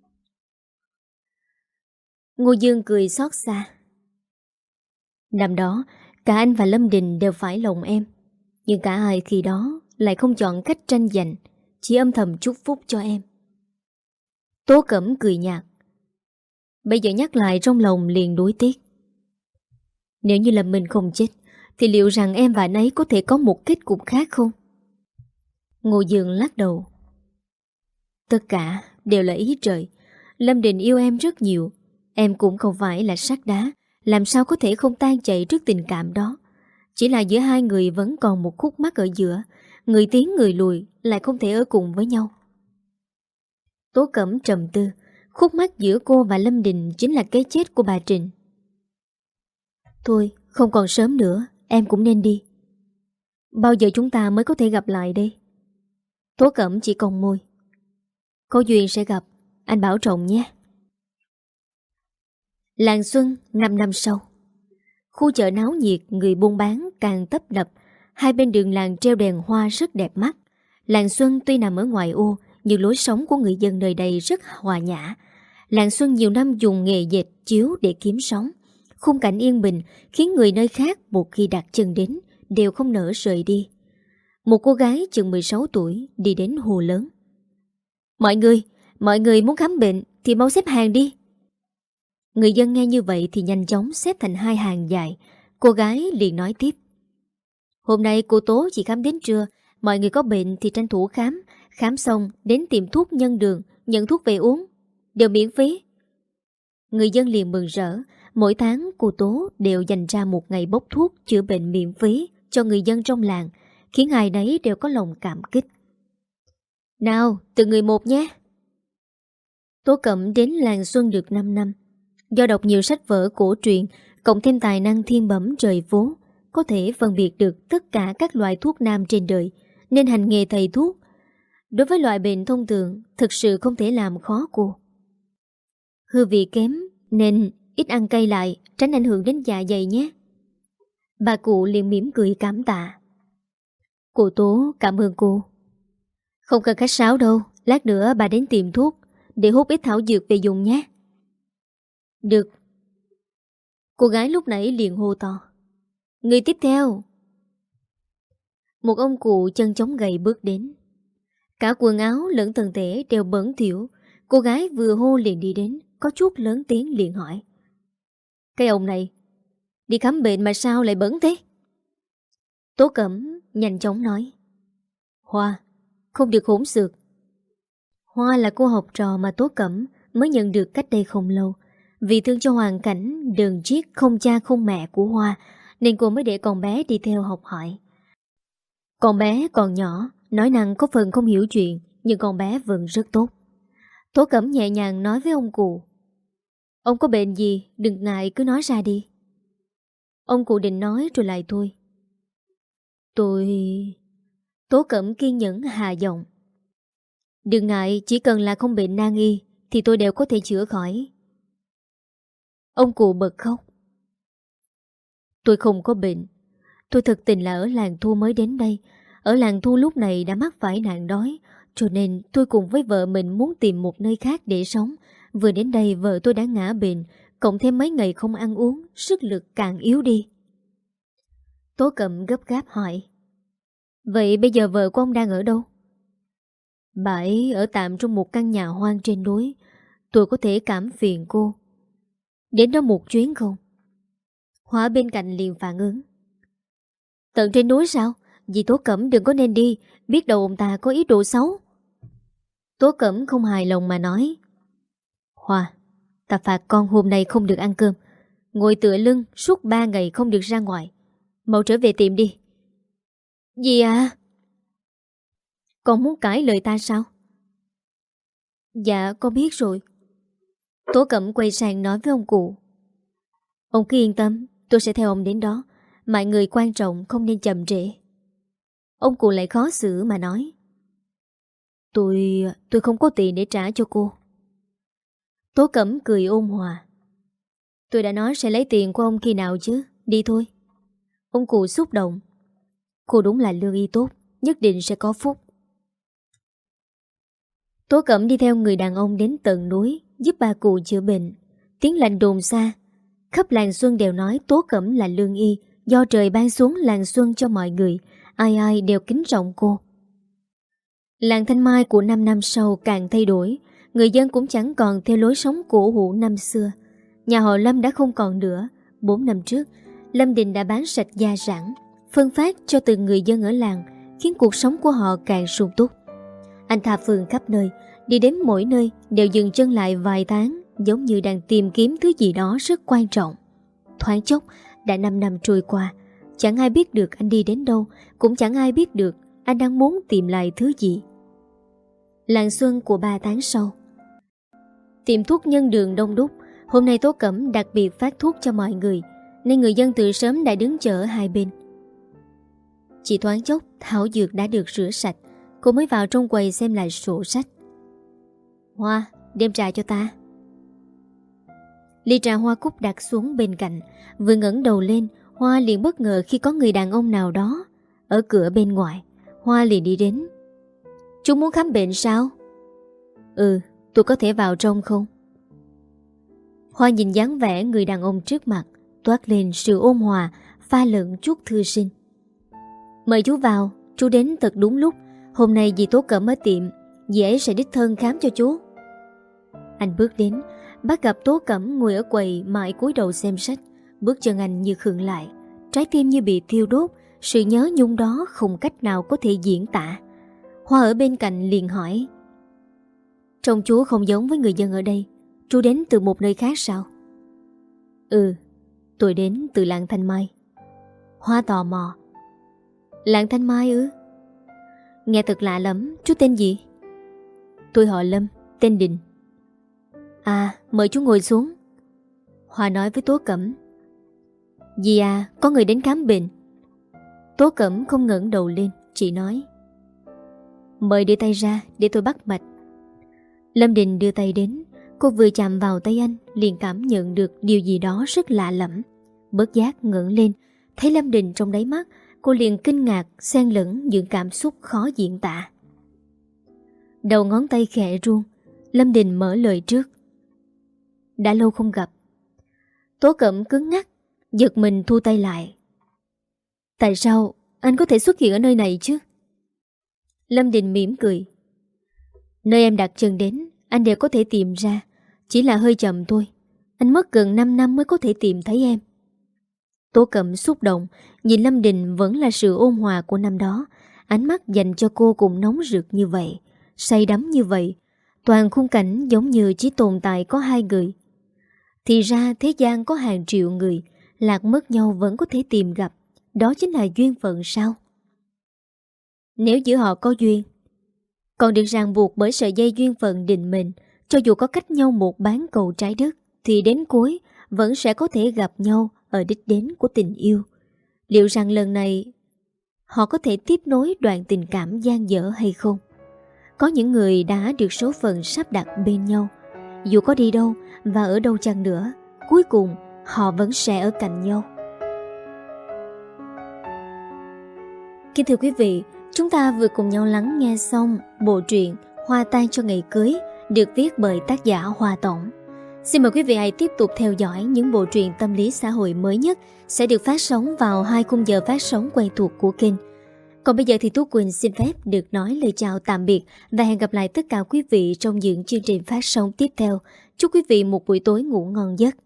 Ngô Dương cười xót xa. Năm đó cả anh và Lâm Đình đều phải lòng em, nhưng cả hai khi đó lại không chọn cách tranh giành, chỉ âm thầm chúc phúc cho em. Tố Cẩm cười nhạt. Bây giờ nhắc lại trong lòng liền đối tiếc. Nếu như Lâm Minh không chết thì liệu rằng em và anh ấy có thể có một kết cục khác không? Ngô Dương lắc đầu. Tất cả đều là ý trời. Lâm Đình yêu em rất nhiều. Em cũng không phải là sắt đá, làm sao có thể không tan chảy trước tình cảm đó. Chỉ là giữa hai người vẫn còn một khúc mắc ở giữa. Người tiến người lùi lại không thể ở cùng với nhau. Tố Cẩm trầm tư. Khúc mắc giữa cô và Lâm Đình chính là cái chết của bà Trịnh. Thôi, không còn sớm nữa, em cũng nên đi. Bao giờ chúng ta mới có thể gặp lại đây? Tố Cẩm chỉ cong môi. Có duyên sẽ gặp, anh bảo trọng nhé. Làng xuân năm năm sau. Khu chợ náo nhiệt, người buôn bán càng tấp nập. Hai bên đường làng treo đèn hoa rất đẹp mắt. Làng xuân tuy nằm ở ngoại ô, nhưng lối sống của người dân nơi đây rất hòa nhã. Làng xuân nhiều năm dùng nghề dệt chiếu để kiếm sống. Khung cảnh yên bình khiến người nơi khác một khi đặt chân đến đều không nỡ rời đi. Một cô gái chừng mười sáu tuổi đi đến hồ lớn. Mọi người, mọi người muốn khám bệnh thì mau xếp hàng đi. Người dân nghe như vậy thì nhanh chóng xếp thành hai hàng dài. Cô gái liền nói tiếp. Hôm nay cô Tố chỉ khám đến trưa. Mọi người có bệnh thì tranh thủ khám. Khám xong đến tiệm thuốc nhân đường, nhận thuốc về uống, đều miễn phí. Người dân liền mừng rỡ. Mỗi tháng cô Tố đều dành ra một ngày bốc thuốc chữa bệnh miễn phí cho người dân trong làng, khiến ai nấy đều có lòng cảm kích. Nào, từng người một nhé. Tố Cẩm đến làng Xuân được năm năm. Do đọc nhiều sách vở cổ truyện, cộng thêm tài năng thiên bẩm trời phố, có thể phân biệt được tất cả các loại thuốc nam trên đời, nên hành nghề thầy thuốc. Đối với loại bệnh thông thường, thực sự không thể làm khó cô. Hương vị kém nên ít ăn cay lại, tránh ảnh hưởng đến dạ dày nhé. Bà cụ liền mỉm cười cảm tạ. Cô Tố cảm ơn cô. Không cần khách sáo đâu, lát nữa bà đến tìm thuốc để hút ít thảo dược về dùng nhé. Được. Cô gái lúc nãy liền hô to. Người tiếp theo. Một ông cụ chân chống gầy bước đến. Cả quần áo lẫn thân thể đều bẩn thỉu. Cô gái vừa hô liền đi đến, có chút lớn tiếng liền hỏi. Cái ông này đi khám bệnh mà sao lại bẩn thế? Tố Cẩm nhanh chóng nói. Hoa, không được hỗn xược. Hoa là cô học trò mà Tố Cẩm mới nhận được cách đây không lâu. Vì thương cho hoàn cảnh đờn chiếc không cha không mẹ của Hoa, nên cô mới để con bé đi theo học hỏi. Con bé còn nhỏ, nói năng có phần không hiểu chuyện, nhưng con bé vẫn rất tốt. Tố Cẩm nhẹ nhàng nói với ông cụ. Ông có bệnh gì, đừng ngại cứ nói ra đi. Ông cụ định nói rồi lại thôi. Tôi... Tố Cẩm kiên nhẫn hạ giọng. Đừng ngại, chỉ cần là không bệnh nan y thì tôi đều có thể chữa khỏi. Ông cụ bật khóc. Tôi không có bệnh. Tôi thực tình là ở làng Thu mới đến đây. Ở làng Thu lúc này đã mắc phải nạn đói, cho nên tôi cùng với vợ mình muốn tìm một nơi khác để sống. Vừa đến đây vợ tôi đã ngã bệnh, cộng thêm mấy ngày không ăn uống, sức lực càng yếu đi. Tố Cẩm gấp gáp hỏi. Vậy bây giờ vợ của ông đang ở đâu? Bà ấy ở tạm trong một căn nhà hoang trên núi. Tôi có thể cảm phiền cô đến đó một chuyến không? Hóa bên cạnh liền phản ứng. Tận trên núi sao? Dì Tố Cẩm đừng có nên đi, biết đâu ông ta có ý đồ xấu. Tố Cẩm không hài lòng mà nói. Hoa, ta phạt con hôm nay không được ăn cơm, ngồi tựa lưng suốt ba ngày không được ra ngoài. Mau trở về tiệm đi. Dì à? Con muốn cãi lời ta sao? Dạ con biết rồi. Tố Cẩm quay sang nói với ông cụ. Ông cứ yên tâm, tôi sẽ theo ông đến đó. Mọi người quan trọng không nên chậm trễ. Ông cụ lại khó xử mà nói. Tôi... tôi không có tiền để trả cho cô. Tố Cẩm cười ôn hòa. Tôi đã nói sẽ lấy tiền của ông khi nào chứ. Đi thôi. Ông cụ xúc động. Cô đúng là lương y tốt, nhất định sẽ có phúc. Tố Cẩm đi theo người đàn ông đến tận núi, giúp bà cụ chữa bệnh. Tiếng lành đồn xa, khắp làng Xuân đều nói Tố Cẩm là lương y, do trời ban xuống làng Xuân cho mọi người. Ai ai đều kính trọng cô. Làng Thanh Mai của năm năm sau càng thay đổi. Người dân cũng chẳng còn theo lối sống cổ hủ năm xưa. Nhà họ Lâm đã không còn nữa. Bốn năm trước, Lâm Đình đã bán sạch gia sản, phân phát cho từng người dân ở làng, khiến cuộc sống của họ càng sung túc. Anh tha phường khắp nơi, đi đến mỗi nơi đều dừng chân lại vài tháng, giống như đang tìm kiếm thứ gì đó rất quan trọng. Thoáng chốc đã năm năm trôi qua, chẳng ai biết được anh đi đến đâu, cũng chẳng ai biết được anh đang muốn tìm lại thứ gì. Làng Xuân của ba tháng sau. Tiệm thuốc nhân đường đông đúc. Hôm nay Tố Cẩm đặc biệt phát thuốc cho mọi người, nên người dân từ sớm đã đứng chờ ở hai bên. Chỉ thoáng chốc thảo dược đã được rửa sạch. Cô mới vào trong quầy xem lại sổ sách. Hoa, đem trà cho ta. Ly trà hoa cúc đặt xuống bên cạnh. Vừa ngẩng đầu lên, Hoa liền bất ngờ khi có người đàn ông nào đó ở cửa bên ngoài. Hoa liền đi đến. Chú muốn khám bệnh sao? Ừ, tôi có thể vào trong không? Hoa nhìn dáng vẻ người đàn ông trước mặt, toát lên sự ôn hòa, pha lẫn chút thư sinh. Mời chú vào, chú đến thật đúng lúc. Hôm nay dì Tố Cẩm ở tiệm, dì ấy sẽ đích thân khám cho chú. Anh bước đến, bắt gặp Tố Cẩm ngồi ở quầy mãi cúi đầu xem sách. Bước chân anh như khựng lại, trái tim như bị thiêu đốt, Sự nhớ nhung đó không cách nào có thể diễn tả. Hoa ở bên cạnh liền hỏi: Trông chú không giống với người dân ở đây. Chú đến từ một nơi khác sao? Ừ, tôi đến từ làng Thanh Mai. Hoa tò mò: Làng Thanh Mai ư? Nghe thật lạ lắm. Chú tên gì? Tôi họ Lâm, tên Đình. À, mời chú ngồi xuống. Hoa nói với Tố Cẩm: Dì à, có người đến khám bệnh. Tố Cẩm không ngẩng đầu lên, chỉ nói: Mời đưa tay ra để tôi bắt mạch. Lâm Đình đưa tay đến. Cô vừa chạm vào tay anh liền cảm nhận được điều gì đó rất lạ lẫm. Bất giác ngẩng lên, thấy Lâm Đình trong đáy mắt, cô liền kinh ngạc xen lẫn những cảm xúc khó diễn tả. Đầu ngón tay khẽ run, Lâm Đình mở lời trước: Đã lâu không gặp. Tố Cẩm cứng ngắc, giật mình thu tay lại. Tại sao anh có thể xuất hiện ở nơi này chứ? Lâm Đình mỉm cười: Nơi em đặt chân đến, anh đều có thể tìm ra. Chỉ là hơi chậm thôi. Anh mất gần năm năm mới có thể tìm thấy em. Tố Cẩm xúc động, nhìn Lâm Đình vẫn là sự ôn hòa của năm đó. Ánh mắt dành cho cô cũng nóng rực như vậy, say đắm như vậy. Toàn khung cảnh giống như chỉ tồn tại có hai người. Thì ra thế gian có hàng triệu người, lạc mất nhau vẫn có thể tìm gặp. Đó chính là duyên phận sao? Nếu giữa họ có duyên, còn được ràng buộc bởi sợi dây duyên phận định mệnh, cho dù có cách nhau một bán cầu trái đất, thì đến cuối vẫn sẽ có thể gặp nhau ở đích đến của tình yêu. Liệu rằng lần này họ có thể tiếp nối đoạn tình cảm dang dở hay không? Có những người đã được số phận sắp đặt bên nhau, dù có đi đâu và ở đâu chăng nữa, cuối cùng họ vẫn sẽ ở cạnh nhau. Kính thưa quý vị, chúng ta vừa cùng nhau lắng nghe xong bộ truyện Hoa Tan Cho Ngày Cưới được viết bởi tác giả Hoa Tổng. Xin mời quý vị hãy tiếp tục theo dõi những bộ truyện tâm lý xã hội mới nhất sẽ được phát sóng vào hai khung giờ phát sóng quen thuộc của kênh. Còn bây giờ thì Tú Quỳnh xin phép được nói lời chào tạm biệt và hẹn gặp lại tất cả quý vị trong những chương trình phát sóng tiếp theo. Chúc quý vị một buổi tối ngủ ngon giấc.